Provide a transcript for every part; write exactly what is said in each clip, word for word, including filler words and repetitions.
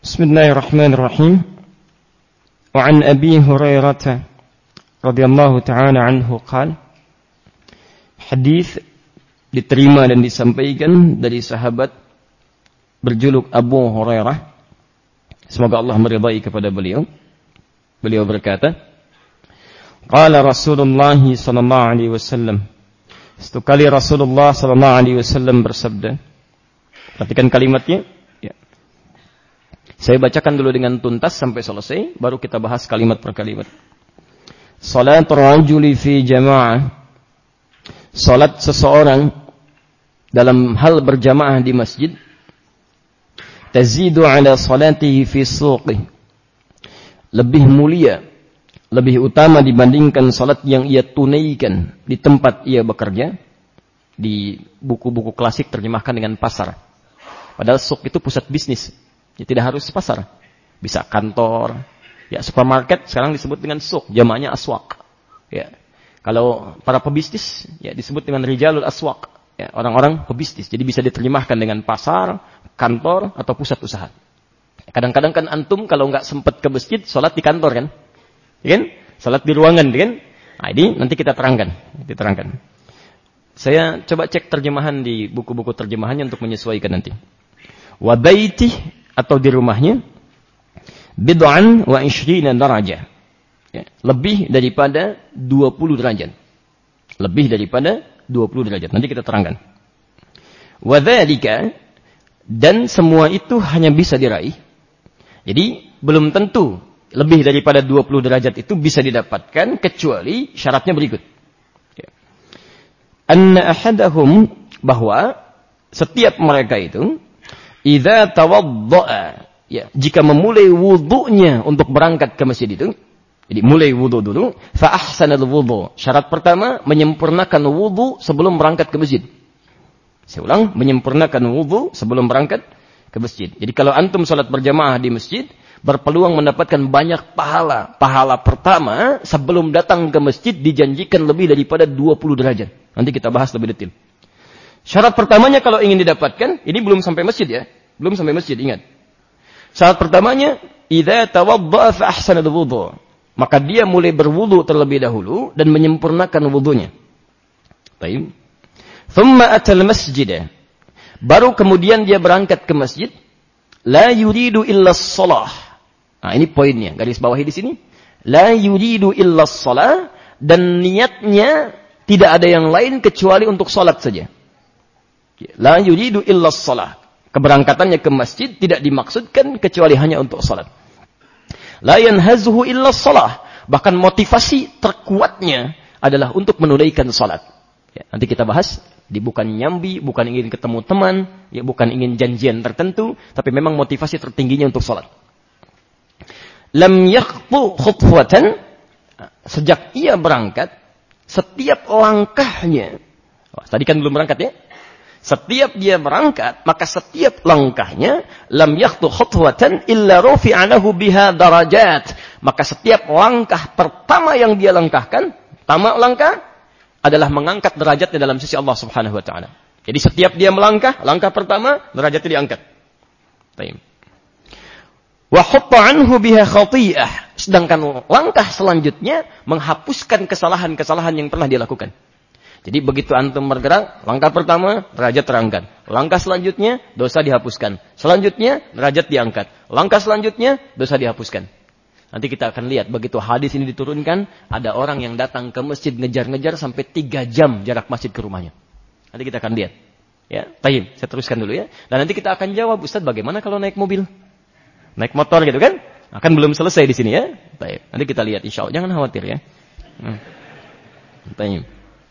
Bismillahirrahmanirrahim. Wa an Abi Hurairah radhiyallahu ta'ala anhu qala, hadis diterima dan disampaikan dari sahabat berjuluk Abu Hurairah, semoga Allah meridai kepada beliau. Beliau berkata, qala Rasulullah sallallahu alaihi wasallam, satu kali Rasulullah sallallahu alaihi wasallam bersabda. Perhatikan kalimatnya. Ya. Saya bacakan dulu dengan tuntas sampai selesai, baru kita bahas kalimat per kalimat. Salatul rajuli fi jama'ah. Salat seseorang dalam hal berjamaah di masjid, tazidu ala salatihi fi suqih. Lebih mulia, lebih utama dibandingkan salat yang ia tunaikan di tempat ia bekerja. Di buku-buku klasik terjemahkan dengan pasar. Padahal suq itu pusat bisnis. Ya, tidak harus pasar. Bisa kantor, ya supermarket sekarang disebut dengan suq, jamaknya aswaq. Ya. Kalau para pebisnis ya disebut dengan rijalul aswaq, ya, orang-orang pebisnis. Jadi bisa diterjemahkan dengan pasar, kantor atau pusat usaha. Kadang-kadang kan antum kalau nggak sempat ke masjid, salat di kantor kan? Ya kan? Salat di ruangan kan? Nah, ini nanti kita terangkan, diterangkan. Saya coba cek terjemahan di buku-buku terjemahannya untuk menyesuaikan nanti. Wa baitih, atau di rumahnya, bid'an wa ishrina darajah. Ya, lebih daripada dua puluh derajat. Lebih daripada dua puluh derajat. Nanti kita terangkan. Wa dzalika, dan semua itu hanya bisa diraih. Jadi belum tentu lebih daripada dua puluh derajat itu bisa didapatkan kecuali syaratnya berikut. Ya. Anna ahadahum, bahwa setiap mereka itu idza tawaddaa, ya, jika memulai wudunya untuk berangkat ke masjid itu, jadi mulai wudu dulu, fa ahsanal wudu. Syarat pertama menyempurnakan wudu sebelum berangkat ke masjid. Saya ulang, menyempurnakan wudu sebelum berangkat ke masjid. Jadi kalau antum salat berjamaah di masjid, berpeluang mendapatkan banyak pahala. Pahala pertama sebelum datang ke masjid dijanjikan lebih daripada dua puluh derajat. Nanti kita bahas lebih detail. Syarat pertamanya kalau ingin didapatkan, ini belum sampai masjid ya. Belum sampai masjid, ingat. Syarat pertamanya, idza tawadda'a fa ahsanal wudu. Maka dia mulai berwudu terlebih dahulu dan menyempurnakan wudunya. Baik. Thumma atal masjid. Baru kemudian dia berangkat ke masjid, la yuridu illa shalah. Nah, ini poinnya, garis bawahi di sini. La yuridu illa shalah, dan niatnya tidak ada yang lain kecuali untuk salat saja. La yuridu illa shalah. Keberangkatannya ke masjid tidak dimaksudkan kecuali hanya untuk salat. La yanhazuhu illa shalah. Bahkan motivasi terkuatnya adalah untuk menunaikan salat. Ya, nanti kita bahas. Di bukan nyambi, bukan ingin ketemu teman, ya bukan ingin janjian tertentu, tapi memang motivasi tertingginya untuk salat. Lam yakhtu khutwatan, sejak ia berangkat, setiap langkahnya. Oh, tadi kan belum berangkat ya? Setiap dia berangkat, maka setiap langkahnya, lam yakhtu khutwatan illa rufi'a lahu biha darajat. Maka setiap langkah pertama yang dia langkahkan, pertama langkah adalah mengangkat derajatnya dalam sisi Allah Subhanahu wa taala. Jadi setiap dia melangkah, langkah pertama derajatnya diangkat. Baik. Wa hutta anhu biha khati'ah. Sedangkan langkah selanjutnya menghapuskan kesalahan-kesalahan yang pernah dia lakukan. Jadi begitu antum bergerak, langkah pertama, derajat terangkat. Langkah selanjutnya, dosa dihapuskan. Selanjutnya, derajat diangkat. Langkah selanjutnya, dosa dihapuskan. Nanti kita akan lihat, begitu hadis ini diturunkan, ada orang yang datang ke masjid ngejar-ngejar sampai tiga jam jarak masjid ke rumahnya. Nanti kita akan lihat. Ya, tayyib, saya teruskan dulu ya. Dan nanti kita akan jawab, Ustaz, bagaimana kalau naik mobil? Naik motor gitu kan? Akan belum selesai di sini ya. Tayyib. Nanti kita lihat insya Allah. Jangan khawatir ya. Hmm. Tayyib.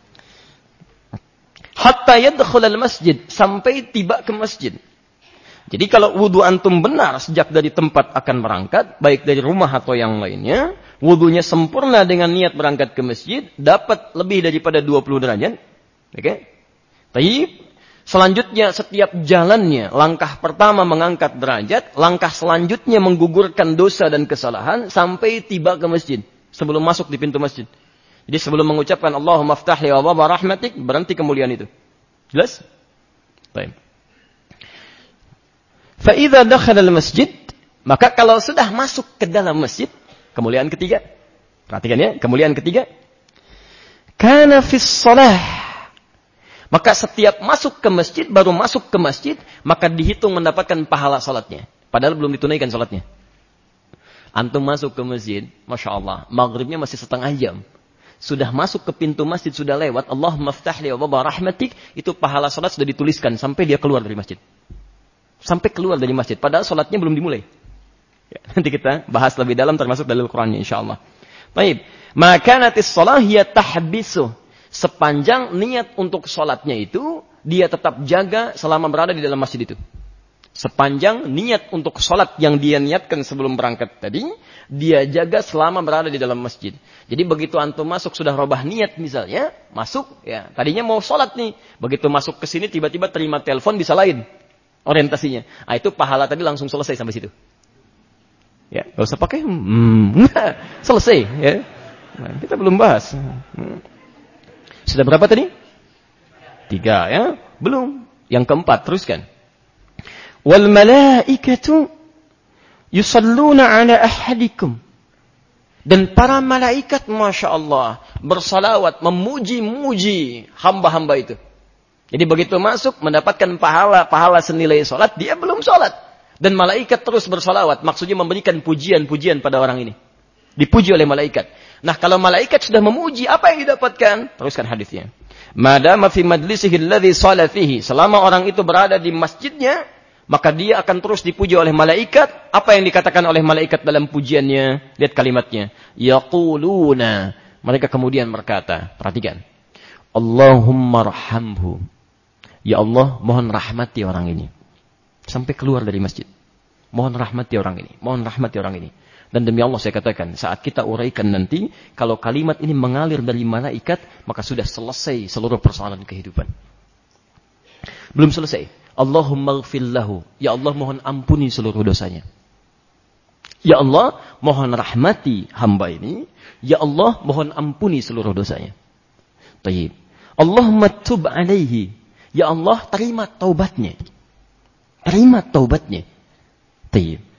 Hatta yadkhulal masjid, sampai tiba ke masjid. Jadi kalau wudu antum benar sejak dari tempat akan berangkat, baik dari rumah atau yang lainnya, wudunya sempurna dengan niat berangkat ke masjid, dapat lebih daripada dua puluh derajat. Oke? Okay? Tayyib. Selanjutnya setiap jalannya, langkah pertama mengangkat derajat, langkah selanjutnya menggugurkan dosa dan kesalahan sampai tiba ke masjid, sebelum masuk di pintu masjid. Jadi sebelum mengucapkan Allahumma aftah li abwaaba rahmatik, berhenti kemuliaan itu. Jelas? Baik. Fa idza dakhala al-masjid, Maka kalau sudah masuk ke dalam masjid, kemuliaan ketiga. Perhatikan ya, kemuliaan ketiga. Kana fis shalah. Maka setiap masuk ke masjid, baru masuk ke masjid, maka dihitung mendapatkan pahala salatnya. Padahal belum ditunaikan salatnya. Antum masuk ke masjid, Masya Allah, maghribnya masih setengah jam. Sudah masuk ke pintu masjid, sudah lewat, Allahumma ftahli wa baba rahmatik, itu pahala salat sudah dituliskan sampai dia keluar dari masjid. Sampai keluar dari masjid, padahal salatnya belum dimulai. Ya, nanti kita bahas lebih dalam termasuk dalil Qur'annya insyaallah. Baik, maka natis shalah hiya tahbisu. Sepanjang niat untuk salatnya itu dia tetap jaga selama berada di dalam masjid itu. Sepanjang niat untuk salat yang dia niatkan sebelum berangkat tadi, dia jaga selama berada di dalam masjid. Jadi begitu antum masuk sudah robah niat misalnya, masuk ya, tadinya mau salat nih, begitu masuk ke sini tiba-tiba terima telepon bisa lain orientasinya. Ah itu pahala tadi langsung selesai sampai situ. Ya, enggak usah pakai hmm, selesai ya. Nah, kita belum bahas. Hmm. Sudah berapa tadi? Tiga ya, belum. Yang keempat teruskan. Wal malaikatu yusalluna ala ahadikum. Dan para malaikat Masya Allah bersalawat, memuji-muji hamba-hamba itu. Jadi begitu masuk mendapatkan pahala, pahala senilai sholat, dia belum sholat. Dan malaikat terus bersalawat, maksudnya memberikan pujian-pujian pada orang ini. Dipuji oleh malaikat. Nah kalau malaikat sudah memuji, apa yang didapatkan? Teruskan hadisnya. Madama fi majlisihi alladhi shala fihi. Selama orang itu berada di masjidnya, maka dia akan terus dipuji oleh malaikat. Apa yang dikatakan oleh malaikat dalam pujiannya? Lihat kalimatnya. Yaquluna. Mereka kemudian berkata, perhatikan. Allahumma rahamhu. Ya Allah, mohon rahmati orang ini. Sampai keluar dari masjid. Mohon rahmati orang ini. Mohon rahmati orang ini. Dan demi Allah saya katakan, saat kita uraikan nanti, kalau kalimat ini mengalir dari malaikat, maka sudah selesai seluruh persoalan kehidupan. Belum selesai. Allahumma ghfir lahu. Ya Allah mohon ampuni seluruh dosanya. Ya Allah mohon rahmati hamba ini. Ya Allah mohon ampuni seluruh dosanya. Tayyib. Allahumma tub alaihi. Ya Allah terima taubatnya. Terima taubatnya. Tayyib.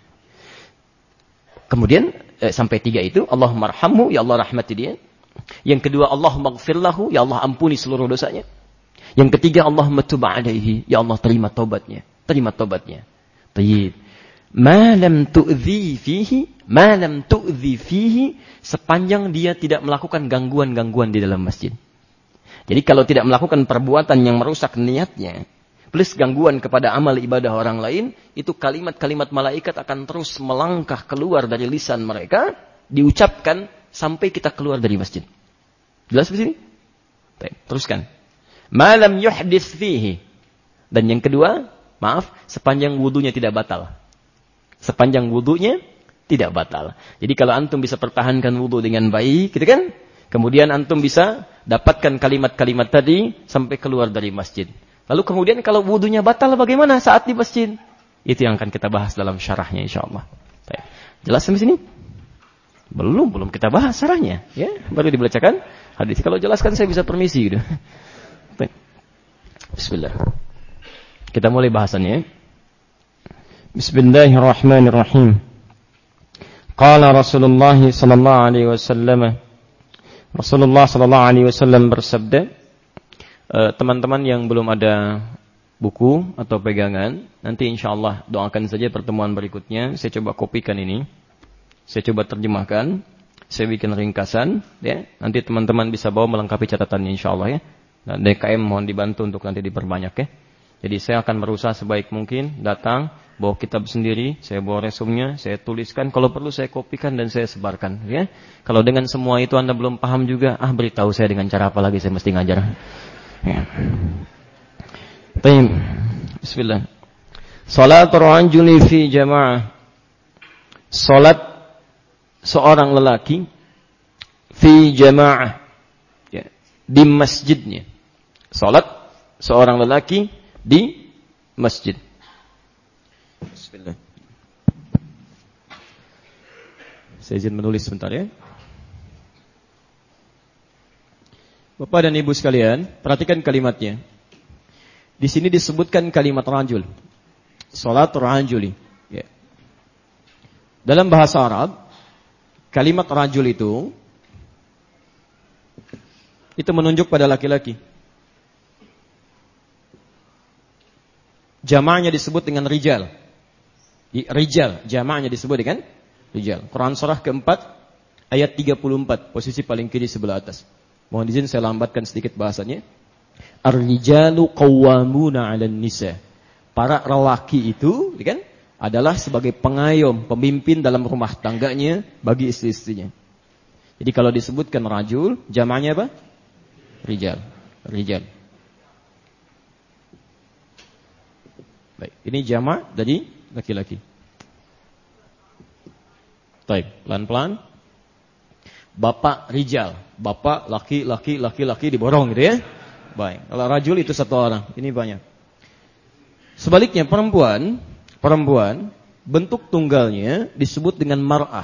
Kemudian eh, sampai tiga itu, Allahumma arhamhu, ya Allah rahmati dia. Yang kedua, Allahumma ghfir lahu, ya Allah ampuni seluruh dosanya. Yang ketiga, Allahumma tub alaihi, ya Allah terima taubatnya. Terima taubatnya. Tayyib. Ma lam tu'dhi fihi, ma lam tu'dhi fihi, sepanjang dia tidak melakukan gangguan-gangguan di dalam masjid. Jadi kalau tidak melakukan perbuatan yang merusak niatnya, plus gangguan kepada amal ibadah orang lain, itu kalimat-kalimat malaikat akan terus melangkah keluar dari lisan mereka, diucapkan sampai kita keluar dari masjid. Jelas di sini? Baik, teruskan. Malam yuhdits fihi. Dan yang kedua, maaf, sepanjang wudunya tidak batal. Sepanjang wudunya tidak batal. Jadi kalau antum bisa pertahankan wudu dengan baik, gitu kan? Kemudian antum bisa dapatkan kalimat-kalimat tadi sampai keluar dari masjid. Lalu kemudian kalau wudunya batal bagaimana saat di masjid? Itu yang akan kita bahas dalam syarahnya insyaallah. Baik. Jelas sampai sini? Belum, belum kita bahas syarahnya, ya. Baru dibacakan hadis. Kalau jelaskan saya bisa permisi gitu. Baik. Bismillah. Kita mulai bahasannya. Bismillahirrahmanirrahim. Qala Rasulullah sallallahu alaihi wasallam. Rasulullah sallallahu alaihi wasallam bersabda, Uh, teman-teman yang belum ada buku atau pegangan, nanti insyaallah doakan saja pertemuan berikutnya. Saya coba kopikan ini, saya coba terjemahkan, saya bikin ringkasan, ya. Nanti teman-teman bisa bawa melengkapi catatannya insyaallah ya. Dan D K M mohon dibantu untuk nanti diperbanyak ya. Jadi saya akan berusaha sebaik mungkin datang, bawa kitab sendiri, saya bawa resumnya, saya tuliskan, kalau perlu saya kopikan dan saya sebarkan, ya. Kalau dengan semua itu Anda belum paham juga, ah beritahu saya dengan cara apa lagi saya mesti ngajar. Ya. Baik. Bismillah. Salatul rajuli fi jamaah. Salat seorang lelaki fi jamaah, ya, di masjidnya. Salat seorang lelaki di masjid. Bismillah. Saya izin menulis sebentar ya. Bapak dan Ibu sekalian, perhatikan kalimatnya. Di sini disebutkan kalimat rajul. Salat rajuli. Ya. Dalam bahasa Arab, kalimat rajul itu itu menunjuk pada laki-laki. Jamaknya disebut dengan rijal. Rijal, jamaknya disebut dengan rijal. Quran surah keempat ayat tiga puluh empat, posisi paling kiri sebelah atas. Mohon izin saya lambatkan sedikit bahasanya. Ar-rijalu qawwamuna 'alan nisa. Para lelaki itu, kan, adalah sebagai pengayom, pemimpin dalam rumah tangganya bagi istri-istrinya. Jadi kalau disebutkan rajul, jamaknya apa? Rijal. Rijal. Baik, ini jamak dari laki-laki. Baik, pelan-pelan. Bapak rijal, bapak laki-laki laki-laki diborong gitu ya. Baik, kalau rajul itu satu orang, ini banyak. Sebaliknya perempuan, perempuan bentuk tunggalnya disebut dengan mar'ah.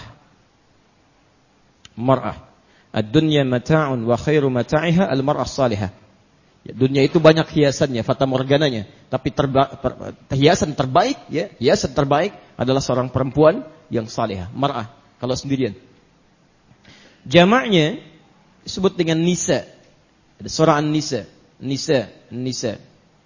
Mar'ah. Ad-dunya mata'un wa khairu mata'iha al-mar'ah salihah. Ya, dunia itu banyak hiasannya, fata morgananya, tapi terba- ter- hiasan terbaik ya, hiasan terbaik adalah seorang perempuan yang salihah, mar'ah kalau sendirian. Jamaknya disebut dengan nisa. Ada surah An-Nisa, nisa, nisa.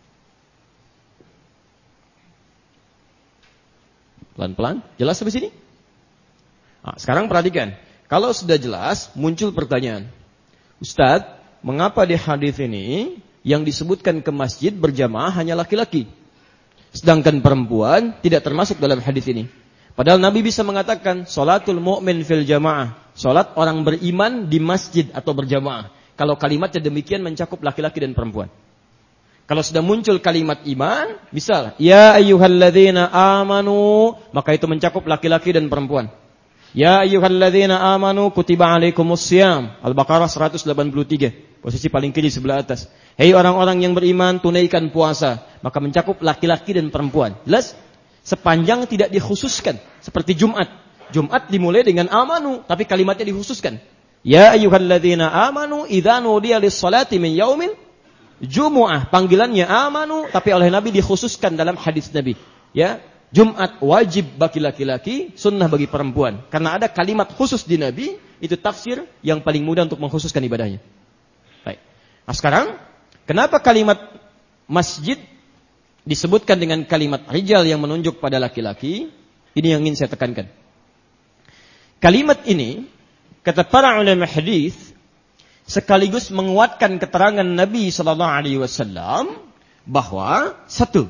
Pelan-pelan, jelas sampai sini? Nah, sekarang perhatikan. Kalau sudah jelas, muncul pertanyaan. Ustaz, mengapa di hadis ini yang disebutkan ke masjid berjamaah hanya laki-laki? Sedangkan perempuan tidak termasuk dalam hadis ini. Padahal Nabi bisa mengatakan, salatul mu'min fil jamaah. Salat orang beriman di masjid atau berjamaah. Kalau kalimatnya demikian mencakup laki-laki dan perempuan. Kalau sudah muncul kalimat iman, misal, ya ayyuhalladzina amanu, maka itu mencakup laki-laki dan perempuan. Ya ayyuhalladzina amanu kutiba alaikumussyam. Al-Baqarah seratus delapan puluh tiga, posisi paling kiri sebelah atas. Hei orang-orang yang beriman, tunaikan puasa. Maka mencakup laki-laki dan perempuan. Jelas? Sepanjang tidak dikhususkan. Seperti Jumat. Jumat dimulai dengan amanu, tapi kalimatnya dikhususkan. Ya ayyuhalladzina amanu idza nudiya lis-salati min yaumin Jumu'ah, panggilannya amanu, tapi oleh Nabi dikhususkan dalam hadis Nabi. Ya, Jumat wajib bagi laki-laki, sunnah bagi perempuan. Karena ada kalimat khusus di Nabi, itu tafsir yang paling mudah untuk mengkhususkan ibadahnya. Baik. Nah sekarang, kenapa kalimat masjid disebutkan dengan kalimat rijal yang menunjuk pada laki-laki? Ini yang ingin saya tekankan. Kalimat ini, kata para ulama hadis, sekaligus menguatkan keterangan Nabi sallallahu alaihi wasallam bahwa satu,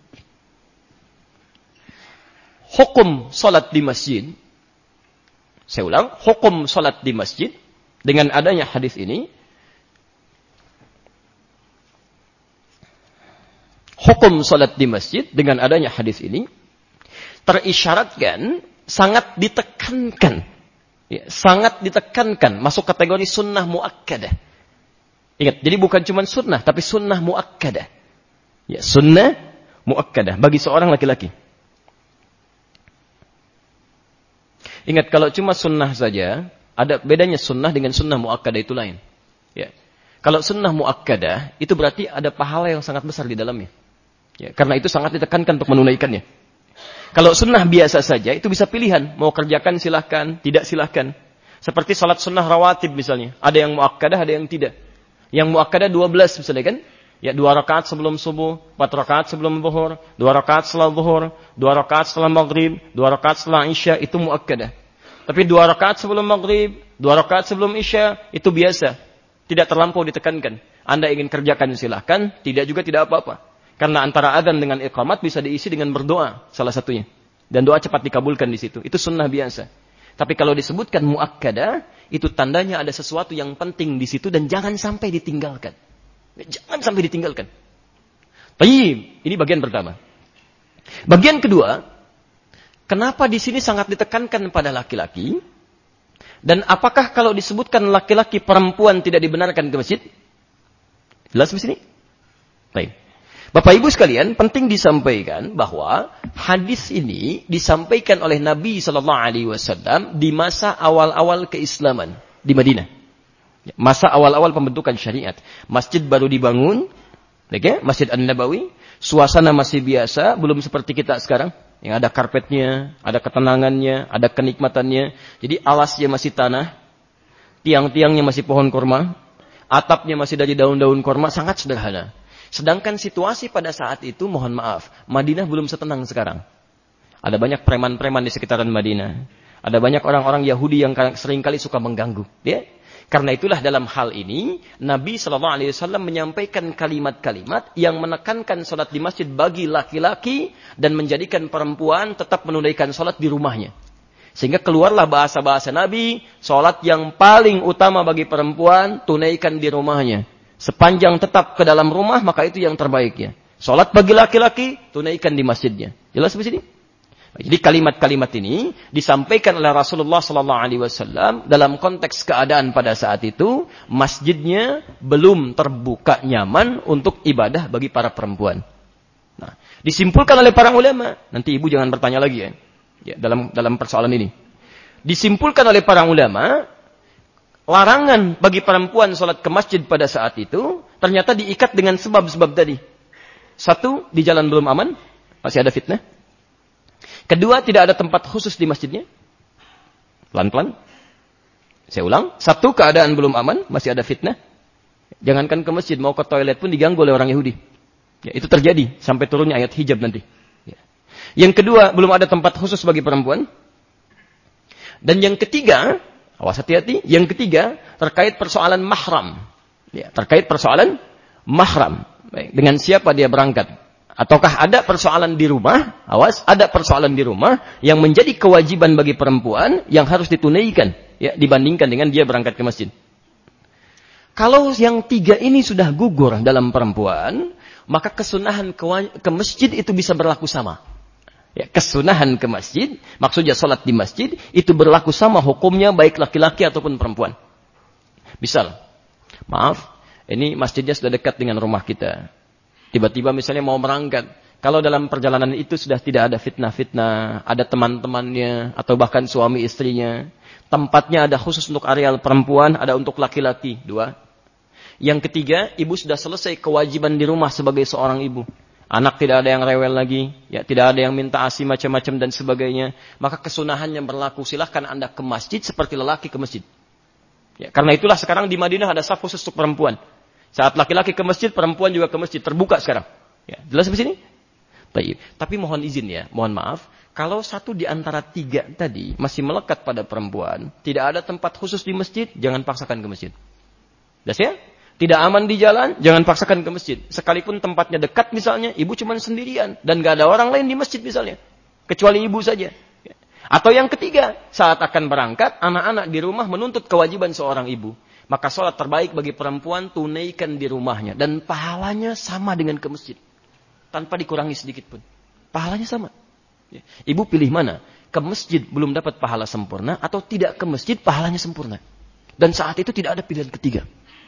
hukum salat di masjid, saya ulang, hukum salat di masjid dengan adanya hadis ini, hukum salat di masjid dengan adanya hadis ini terisyaratkan sangat ditekankan. Ya, sangat ditekankan masuk kategori sunnah muakkadah. Ingat, jadi bukan cuma sunnah, tapi sunnah muakkadah. Ya, sunnah muakkadah bagi seorang laki-laki. Ingat, kalau cuma sunnah saja, ada bedanya sunnah dengan sunnah muakkadah itu lain. Ya, kalau sunnah muakkadah itu berarti ada pahala yang sangat besar di dalamnya. Ya, karena itu sangat ditekankan untuk menunaikannya. Kalau sunnah biasa saja, itu bisa pilihan. Mau kerjakan silahkan, tidak silahkan. Seperti salat sunnah rawatib misalnya. Ada yang muakkadah, ada yang tidak. Yang muakkadah dua belas misalnya kan. Ya, dua rakaat sebelum subuh, empat rakaat sebelum zuhur, dua rakaat setelah zuhur, dua rakaat setelah maghrib, dua rakaat setelah isya, itu muakkadah. Tapi dua rakaat sebelum maghrib, dua rakaat sebelum isya, itu biasa. Tidak terlampau ditekankan. Anda ingin kerjakan silahkan, tidak juga tidak apa-apa. Karena antara adzan dengan iqamat bisa diisi dengan berdoa salah satunya. Dan doa cepat dikabulkan di situ. Itu sunnah biasa. Tapi kalau disebutkan muakkadah, itu tandanya ada sesuatu yang penting di situ dan jangan sampai ditinggalkan. Jangan sampai ditinggalkan. Baik, ini bagian pertama. Bagian kedua, kenapa di sini sangat ditekankan pada laki-laki? Dan apakah kalau disebutkan laki-laki perempuan tidak dibenarkan ke masjid? Jelas di sini? Baik. Bapak Ibu sekalian, penting disampaikan bahwa hadis ini disampaikan oleh Nabi sallallahu alaihi wasallam di masa awal-awal keislaman di Madinah. Masa awal-awal pembentukan syariat. Masjid baru dibangun, okay? Masjid An-Nabawi, suasana masih biasa, belum seperti kita sekarang. yang ada karpetnya, ada ketenangannya, ada kenikmatannya. Jadi alasnya masih tanah, tiang-tiangnya masih pohon kurma, atapnya masih dari daun-daun kurma, sangat sederhana. Sedangkan situasi pada saat itu, mohon maaf, Madinah belum setenang sekarang. Ada banyak preman-preman di sekitaran Madinah. Ada banyak orang-orang Yahudi yang seringkali suka mengganggu. Ya? Karena itulah dalam hal ini, Nabi shallallahu alaihi wasallam menyampaikan kalimat-kalimat yang menekankan sholat di masjid bagi laki-laki dan menjadikan perempuan tetap menunaikan sholat di rumahnya. Sehingga keluarlah bahasa-bahasa Nabi, sholat yang paling utama bagi perempuan, tunaikan di rumahnya. Sepanjang tetap ke dalam rumah, maka itu yang terbaiknya. Sholat bagi laki-laki, tunaikan di masjidnya. Jelas di sini? Jadi kalimat-kalimat ini disampaikan oleh Rasulullah sallallahu alaihi wasallam dalam konteks keadaan pada saat itu masjidnya belum terbuka nyaman untuk ibadah bagi para perempuan. Nah, disimpulkan oleh para ulama, nanti ibu jangan bertanya lagi ya, ya dalam dalam persoalan ini. Disimpulkan oleh para ulama, larangan bagi perempuan sholat ke masjid pada saat itu ternyata diikat dengan sebab-sebab tadi. Satu, di jalan belum aman, masih ada fitnah. Kedua, tidak ada tempat khusus di masjidnya. Pelan-pelan. Saya ulang. Satu, keadaan belum aman. Masih ada fitnah. Jangankan ke masjid, mau ke toilet pun diganggu oleh orang Yahudi. Ya, itu terjadi sampai turunnya ayat hijab nanti. Ya. Yang kedua, belum ada tempat khusus bagi perempuan. Dan yang ketiga, awas hati-hati. Yang ketiga, terkait persoalan mahram. Ya, terkait persoalan mahram. Baik, dengan siapa dia berangkat. Ataukah ada persoalan di rumah, awas, ada persoalan di rumah yang menjadi kewajiban bagi perempuan yang harus ditunaikan, ya, dibandingkan dengan dia berangkat ke masjid. Kalau yang tiga ini sudah gugur dalam perempuan, maka kesunahan ke, ke masjid itu bisa berlaku sama. Ya, kesunahan ke masjid, maksudnya sholat di masjid, itu berlaku sama hukumnya baik laki-laki ataupun perempuan. Misal, maaf, ini masjidnya sudah dekat dengan rumah kita. Tiba-tiba misalnya mau berangkat. Kalau dalam perjalanan itu sudah tidak ada fitnah-fitnah, ada teman-temannya, atau bahkan suami istrinya. Tempatnya ada khusus untuk areal perempuan, ada untuk laki-laki. Dua. Yang ketiga, ibu sudah selesai kewajiban di rumah sebagai seorang ibu. Anak tidak ada yang rewel lagi, ya tidak ada yang minta asi macam-macam dan sebagainya. Maka kesunahannya berlaku. Silahkan Anda ke masjid seperti lelaki ke masjid. Ya, karena itulah sekarang di Madinah ada saf khusus untuk perempuan. Saat laki-laki ke masjid, perempuan juga ke masjid. Terbuka sekarang. Ya, jelas di sini? Baik. Tapi mohon izin ya, mohon maaf. Kalau satu di antara tiga tadi masih melekat pada perempuan, tidak ada tempat khusus di masjid, jangan paksakan ke masjid. Jelas ya? Tidak aman di jalan, jangan paksakan ke masjid. Sekalipun tempatnya dekat misalnya, ibu cuma sendirian. Dan gak ada orang lain di masjid misalnya. Kecuali ibu saja. Atau yang ketiga, saat akan berangkat, anak-anak di rumah menuntut kewajiban seorang ibu. Maka sholat terbaik bagi perempuan tunaikan di rumahnya. Dan pahalanya sama dengan ke masjid. Tanpa dikurangi sedikit pun. Pahalanya sama. Ibu pilih mana? Ke masjid belum dapat pahala sempurna. Atau tidak ke masjid pahalanya sempurna. Dan saat itu tidak ada pilihan ketiga.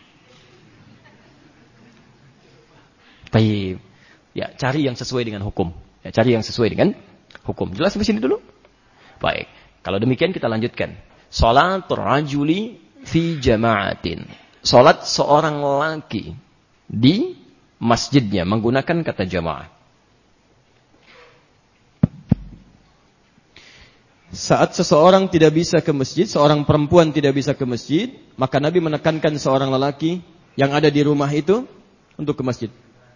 Baik. Ya, cari yang sesuai dengan hukum. Ya, cari yang sesuai dengan hukum. Jelas sampai sini dulu? Baik. Kalau demikian kita lanjutkan. Sholatul rajuli fi jama'atin. Salat seorang lelaki di masjidnya menggunakan kata jamaah. Saat seseorang tidak bisa ke masjid, seorang perempuan tidak bisa ke masjid, maka Nabi menekankan seorang lelaki yang ada di rumah itu untuk ke masjid.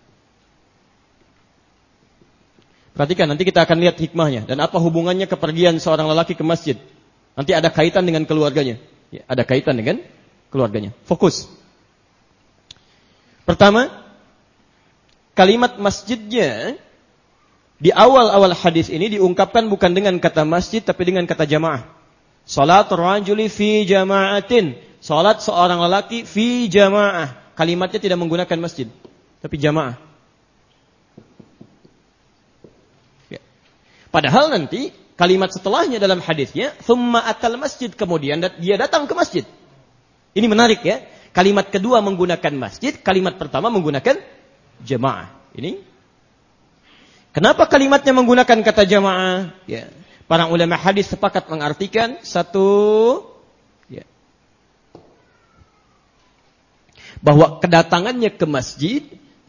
Perhatikan, nanti kita akan lihat hikmahnya dan apa hubungannya kepergian seorang lelaki ke masjid. Nanti ada kaitan dengan keluarganya. Ya, ada kaitan dengan keluarganya. Fokus. Pertama, kalimat masjidnya di awal-awal hadis ini diungkapkan bukan dengan kata masjid tapi dengan kata jamaah. Salatul rajuli fi jama'atin. Salat seorang lelaki fi jamaah. Kalimatnya tidak menggunakan masjid tapi jamaah. Ya. Padahal nanti kalimat setelahnya dalam hadisnya, thumma atal masjid, kemudian dia datang ke masjid. Ini menarik ya. Kalimat kedua menggunakan masjid, kalimat pertama menggunakan jamaah. Ini. Kenapa kalimatnya menggunakan kata jamaah? Ya. Para ulama hadis sepakat mengartikan satu, ya, bahwa kedatangannya ke masjid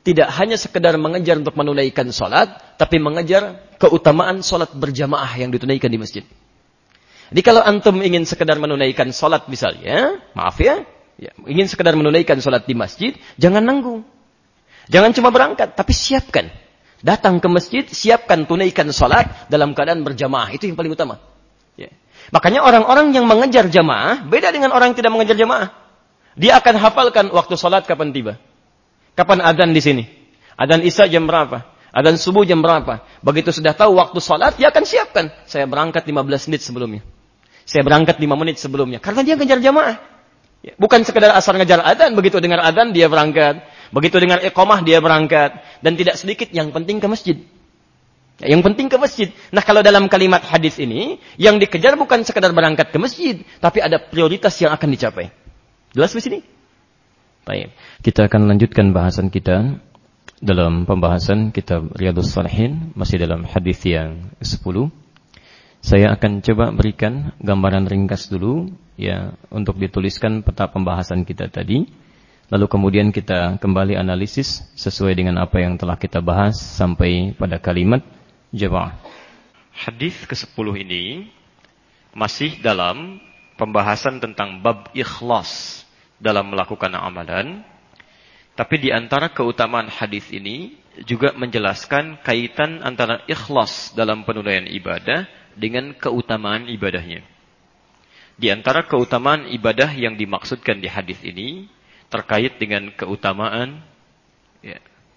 tidak hanya sekedar mengejar untuk menunaikan sholat, tapi mengejar keutamaan sholat berjamaah yang ditunaikan di masjid. Jadi kalau antum ingin sekedar menunaikan sholat misalnya, maaf ya, ya ingin sekedar menunaikan sholat di masjid, jangan nanggung. Jangan cuma berangkat, tapi siapkan. Datang ke masjid, siapkan tunaikan sholat dalam keadaan berjamaah. Itu yang paling utama. Ya. Makanya orang-orang yang mengejar jamaah, beda dengan orang yang tidak mengejar jamaah. Dia akan hafalkan waktu sholat kapan tiba. Kapan adzan di sini? Adzan Isya jam berapa? Adzan subuh jam berapa? Begitu sudah tahu waktu salat, dia akan siapkan. Saya berangkat lima belas menit sebelumnya. Saya berangkat lima menit sebelumnya. Karena dia ngejar jamaah. Bukan sekedar asal ngejar adzan, begitu dengar adzan dia berangkat. Begitu dengar iqamah dia berangkat. Dan tidak sedikit yang penting ke masjid. Yang penting ke masjid. Nah, kalau dalam kalimat hadis ini, yang dikejar bukan sekedar berangkat ke masjid, tapi ada prioritas yang akan dicapai. Jelas di sini? Baik. Kita akan lanjutkan bahasan kita dalam pembahasan kitab Riyadhus Shalihin, masih dalam hadis yang sepuluh. Saya akan coba berikan gambaran ringkas dulu ya untuk dituliskan peta pembahasan kita tadi. Lalu kemudian kita kembali analisis sesuai dengan apa yang telah kita bahas sampai pada kalimat jamaah. Hadis kesepuluh ini masih dalam pembahasan tentang bab ikhlas dalam melakukan amalan. Tapi di antara keutamaan hadis ini juga menjelaskan kaitan antara ikhlas dalam penunaian ibadah dengan keutamaan ibadahnya. Di antara keutamaan ibadah yang dimaksudkan di hadis ini terkait dengan keutamaan ya,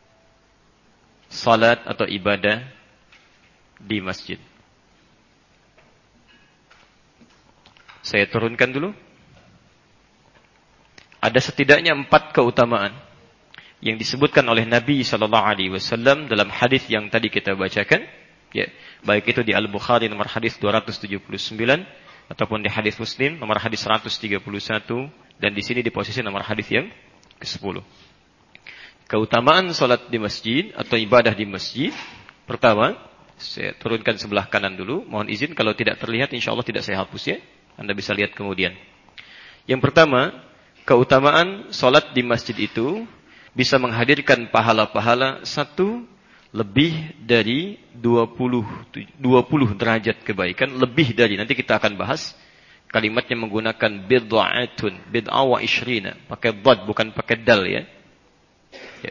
salat atau ibadah di masjid. Saya turunkan dulu. Ada setidaknya empat keutamaan yang disebutkan oleh Nabi Shallallahu Alaihi Wasallam dalam hadis yang tadi kita bacakan, ya, baik itu di Al-Bukhari nomor hadis dua ratus tujuh puluh sembilan ataupun di hadis Muslim nomor hadis seratus tiga puluh satu dan di sini di posisi nomor hadis yang kesepuluh. Keutamaan salat di masjid atau ibadah di masjid. Pertama, saya turunkan sebelah kanan dulu. Mohon izin kalau tidak terlihat, insya Allah tidak saya hapus ya. Anda bisa lihat kemudian. Yang pertama, keutamaan salat di masjid itu bisa menghadirkan pahala-pahala satu lebih dari dua puluh, dua puluh derajat kebaikan, lebih dari, nanti kita akan bahas kalimatnya menggunakan bid'atun, bid'a wa ishrina, pakai dhad bukan pakai dal ya. ya.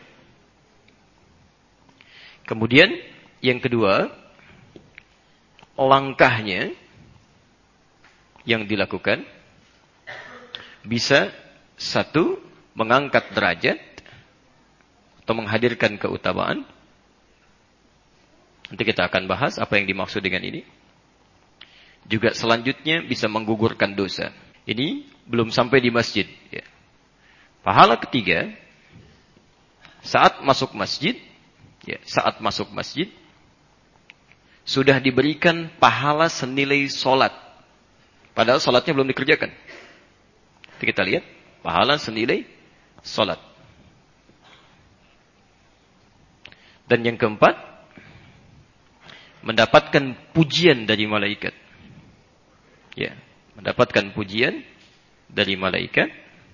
Kemudian yang kedua, langkahnya yang dilakukan bisa satu, mengangkat derajat atau menghadirkan keutamaan. Nanti kita akan bahas apa yang dimaksud dengan ini. Juga selanjutnya bisa menggugurkan dosa. Ini belum sampai di masjid. Ya. Pahala ketiga, saat masuk masjid, ya, saat masuk masjid, sudah diberikan pahala senilai solat. Padahal solatnya belum dikerjakan. Nanti kita lihat. Pahala senilai salat. Dan yang keempat, mendapatkan pujian dari malaikat. Ya, mendapatkan pujian dari malaikat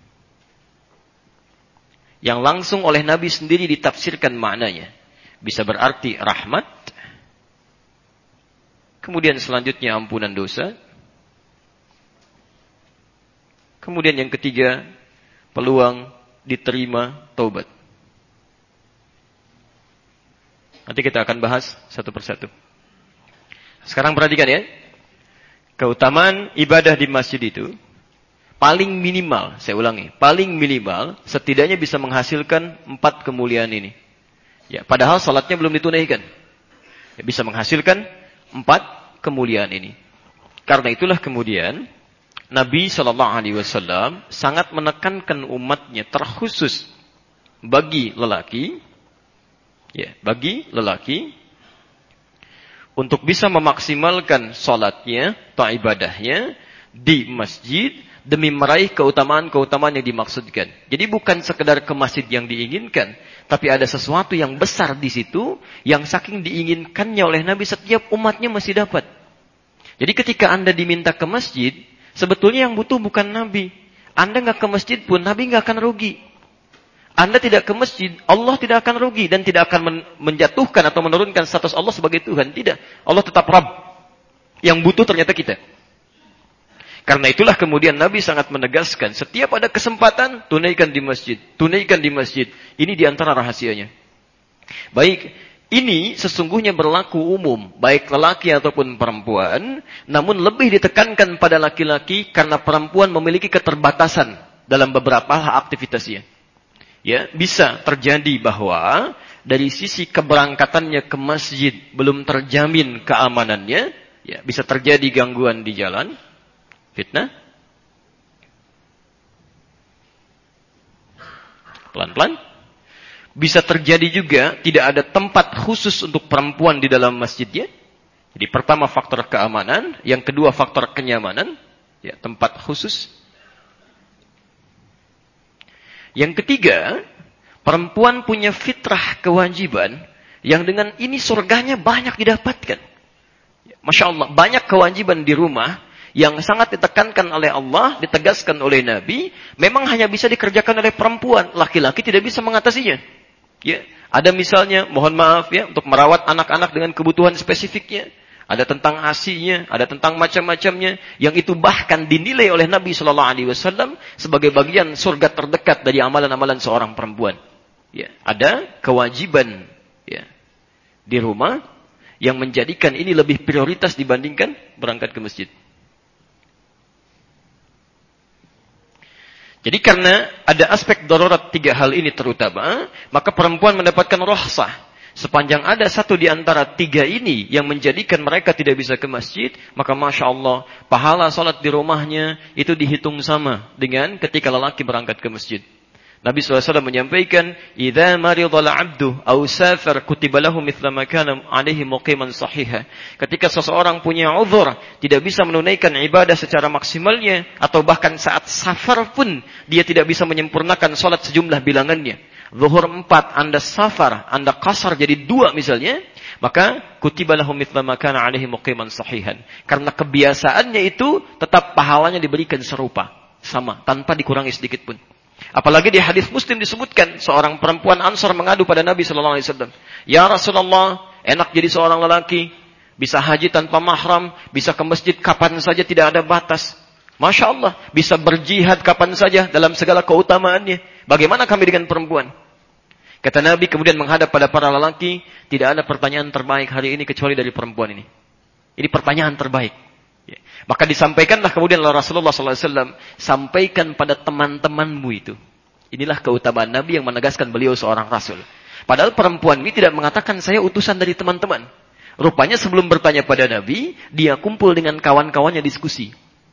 yang langsung oleh Nabi sendiri ditafsirkan maknanya. Bisa berarti rahmat. Kemudian selanjutnya ampunan dosa. Kemudian yang ketiga, peluang diterima taubat. Nanti kita akan bahas satu persatu. Sekarang perhatikan ya. Keutamaan ibadah di masjid itu paling minimal, saya ulangi, paling minimal setidaknya bisa menghasilkan empat kemuliaan ini. Ya, padahal salatnya belum ditunaikan. Ya, bisa menghasilkan empat kemuliaan ini. Karena itulah kemudian Nabi Shallallahu Alaihi Wasallam sangat menekankan umatnya terkhusus bagi lelaki, ya, bagi lelaki untuk bisa memaksimalkan salatnya atau ibadahnya di masjid demi meraih keutamaan-keutamaan yang dimaksudkan. Jadi bukan sekedar ke masjid yang diinginkan, tapi ada sesuatu yang besar di situ yang saking diinginkannya oleh Nabi setiap umatnya mesti dapat. Jadi ketika Anda diminta ke masjid, sebetulnya yang butuh bukan Nabi. Anda nggak ke masjid pun, Nabi nggak akan rugi. Anda tidak ke masjid, Allah tidak akan rugi dan tidak akan men- menjatuhkan atau menurunkan status Allah sebagai Tuhan. Tidak. Allah tetap Rabb. Yang butuh ternyata kita. Karena itulah kemudian Nabi sangat menegaskan, setiap ada kesempatan, tunaikan di masjid. Tunaikan di masjid. Ini diantara rahasianya. Baik, ini sesungguhnya berlaku umum, baik lelaki ataupun perempuan, namun lebih ditekankan pada laki-laki karena perempuan memiliki keterbatasan dalam beberapa aktivitasnya. Ya, bisa terjadi bahwa dari sisi keberangkatannya ke masjid belum terjamin keamanannya, ya, bisa terjadi gangguan di jalan, fitnah. Pelan-pelan. Bisa terjadi juga tidak ada tempat khusus untuk perempuan di dalam masjidnya. Jadi pertama faktor keamanan, yang kedua faktor kenyamanan, ya, tempat khusus. Yang ketiga, perempuan punya fitrah kewajiban yang dengan ini surganya banyak didapatkan. Masya Allah, banyak kewajiban di rumah yang sangat ditekankan oleh Allah, ditegaskan oleh Nabi, memang hanya bisa dikerjakan oleh perempuan. Laki-laki tidak bisa mengatasinya. Ya, ada misalnya, mohon maaf ya, untuk merawat anak-anak dengan kebutuhan spesifiknya. Ada tentang asinya, ada tentang macam-macamnya, yang itu bahkan dinilai oleh Nabi Shallallahu Alaihi Wasallam sebagai bagian surga terdekat dari amalan-amalan seorang perempuan. Ya, ada kewajiban ya di rumah yang menjadikan ini lebih prioritas dibandingkan berangkat ke masjid. Jadi karena ada aspek darurat tiga hal ini terutama, maka perempuan mendapatkan rukhsah. Sepanjang ada satu di antara tiga ini yang menjadikan mereka tidak bisa ke masjid, maka Masya Allah, pahala salat di rumahnya itu dihitung sama dengan ketika lelaki berangkat ke masjid. Nabi shallallahu alaihi wasallam menyampaikan, "Idza maridal 'abdu aw safar kutiba lahu mithla ma kana 'alaihi muqiman sahiha." Ketika seseorang punya uzur, tidak bisa menunaikan ibadah secara maksimalnya, atau bahkan saat safar pun dia tidak bisa menyempurnakan salat sejumlah bilangannya. Zuhur empat, Anda safar, Anda qasar jadi dua misalnya, maka kutiba lahu mithla ma kana 'alaihi muqiman sahihan. Karena kebiasaannya itu tetap pahalanya diberikan serupa, sama, tanpa dikurangi sedikit pun. Apalagi di hadis Muslim disebutkan seorang perempuan Ansar mengadu pada Nabi sallallahu alaihi wasallam, "Ya Rasulullah, enak jadi seorang lelaki, bisa haji tanpa mahram, bisa ke masjid kapan saja tidak ada batas. Masya Allah, bisa berjihad kapan saja dalam segala keutamaannya. Bagaimana kami dengan perempuan?" Kata Nabi kemudian menghadap pada para lelaki, "Tidak ada pertanyaan terbaik hari ini kecuali dari perempuan ini. Ini pertanyaan terbaik." Maka disampaikanlah kemudian oleh Rasulullah sallallahu alaihi wasallam, "Sampaikan pada teman-temanmu itu." Inilah keutamaan Nabi yang menegaskan beliau seorang Rasul. Padahal perempuan ini tidak mengatakan saya utusan dari teman-teman. Rupanya sebelum bertanya pada Nabi, dia kumpul dengan kawan-kawannya diskusi.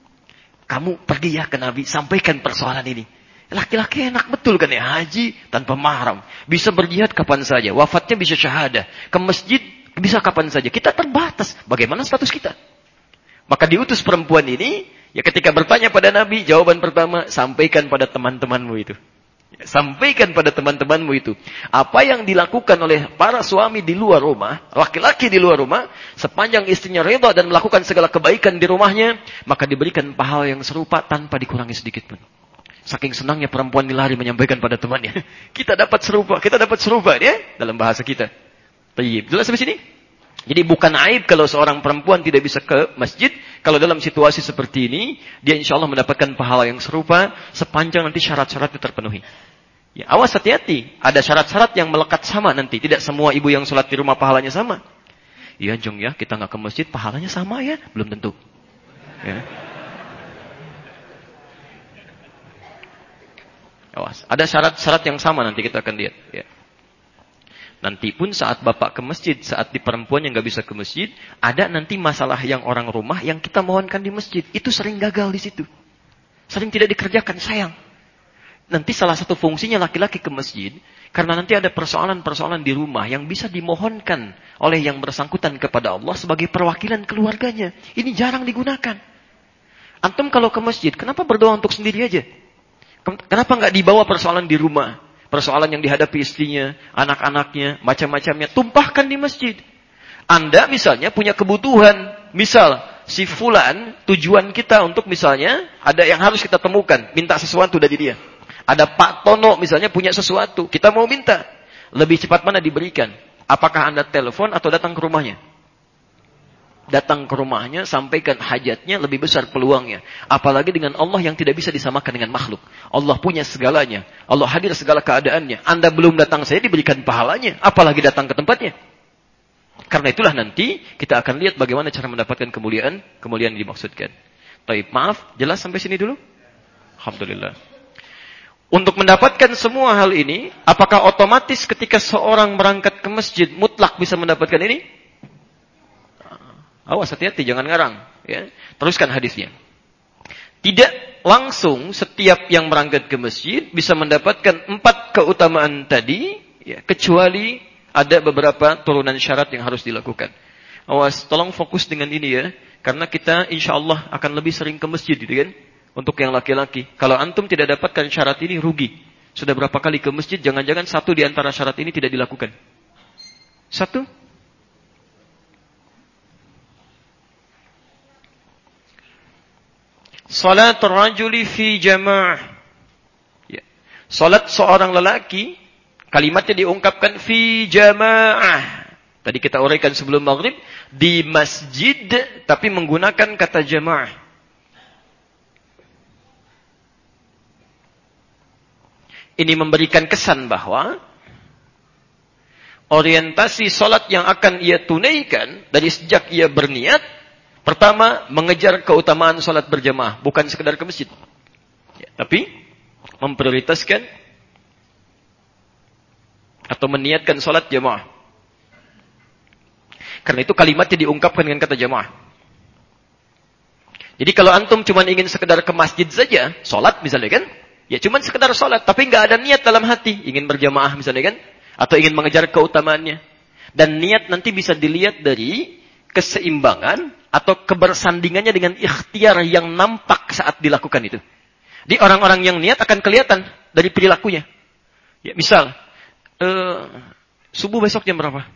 "Kamu pergi ya ke Nabi, sampaikan persoalan ini. Laki-laki enak betul kan ya, haji tanpa mahram. Bisa berjihad kapan saja, wafatnya bisa syahadah. Ke masjid bisa kapan saja. Kita terbatas. Bagaimana status kita?" Maka diutus perempuan ini, ya ketika bertanya pada Nabi, jawaban pertama, sampaikan pada teman-temanmu itu. Ya, sampaikan pada teman-temanmu itu. Apa yang dilakukan oleh para suami di luar rumah, laki-laki di luar rumah, sepanjang istrinya ridha dan melakukan segala kebaikan di rumahnya, maka diberikan pahala yang serupa tanpa dikurangi sedikit pun. Saking senangnya perempuan dilari menyampaikan pada temannya. Kita dapat serupa, kita dapat serupa ya, dalam bahasa kita. Tayyib. Jelas sampai sini? Jadi bukan aib kalau seorang perempuan tidak bisa ke masjid. Kalau dalam situasi seperti ini, dia insya Allah mendapatkan pahala yang serupa sepanjang nanti syarat-syarat itu terpenuhi. Ya, awas hati-hati. Ada syarat-syarat yang melekat sama nanti. Tidak semua ibu yang sholat di rumah pahalanya sama. Iya Jong ya, kita nggak ke masjid pahalanya sama ya? Belum tentu. Ya. Awas. Ada syarat-syarat yang sama nanti kita akan lihat. Ya. Nanti pun saat bapak ke masjid, saat di perempuan yang nggak bisa ke masjid, ada nanti masalah yang orang rumah yang kita mohonkan di masjid. Itu sering gagal di situ. Sering tidak dikerjakan, sayang. Nanti salah satu fungsinya laki-laki ke masjid, karena nanti ada persoalan-persoalan di rumah yang bisa dimohonkan oleh yang bersangkutan kepada Allah sebagai perwakilan keluarganya. Ini jarang digunakan. Antum kalau ke masjid, kenapa berdoa untuk sendiri aja? Kenapa nggak dibawa persoalan di rumah? Persoalan yang dihadapi istrinya, anak-anaknya, macam-macamnya, tumpahkan di masjid. Anda misalnya punya kebutuhan, misal si fulan, tujuan kita untuk misalnya ada yang harus kita temukan, minta sesuatu dari dia. Ada Pak Tono misalnya punya sesuatu, kita mau minta. Lebih cepat mana diberikan? Apakah Anda telepon atau datang ke rumahnya? Datang ke rumahnya, sampaikan hajatnya, lebih besar peluangnya. Apalagi dengan Allah yang tidak bisa disamakan dengan makhluk. Allah punya segalanya. Allah hadir segala keadaannya. Anda belum datang saja diberikan pahalanya. Apalagi datang ke tempatnya. Karena itulah nanti kita akan lihat bagaimana cara mendapatkan kemuliaan. Kemuliaan yang dimaksudkan. Baik, maaf, jelas sampai sini dulu? Alhamdulillah. Untuk mendapatkan semua hal ini, apakah otomatis ketika seorang berangkat ke masjid mutlak bisa mendapatkan ini? Awas, hati-hati, jangan ngarang. Ya. Teruskan hadisnya. Tidak langsung setiap yang berangkat ke masjid bisa mendapatkan empat keutamaan tadi, ya, kecuali ada beberapa turunan syarat yang harus dilakukan. Awas, tolong fokus dengan ini ya, karena kita insya Allah akan lebih sering ke masjid, gitu kan? Untuk yang laki-laki. Kalau antum tidak dapatkan syarat ini, rugi. Sudah berapa kali ke masjid, jangan-jangan satu di antara syarat ini tidak dilakukan. Satu. Salat rajuli fi jamaah. Ya. Salat seorang lelaki, kalimatnya diungkapkan fi jamaah. Tadi kita uraikan sebelum maghrib, di masjid, tapi menggunakan kata jamaah. Ini memberikan kesan bahwa orientasi salat yang akan ia tunaikan dari sejak ia berniat, pertama mengejar keutamaan salat berjamaah, bukan sekedar ke masjid. Ya, tapi memprioritaskan atau meniatkan salat jamaah. Karena itu kalimatnya diungkapkan dengan kata jamaah. Jadi kalau antum cuma ingin sekedar ke masjid saja, salat misalnya kan, ya cuma sekedar sholat, tapi nggak ada niat dalam hati. Ingin berjamaah misalnya kan. Atau ingin mengejar keutamaannya. Dan niat nanti bisa dilihat dari keseimbangan atau kebersandingannya dengan ikhtiar yang nampak saat dilakukan itu. Di orang-orang yang niat akan kelihatan dari perilakunya. Ya misal, uh, subuh besok jam berapa?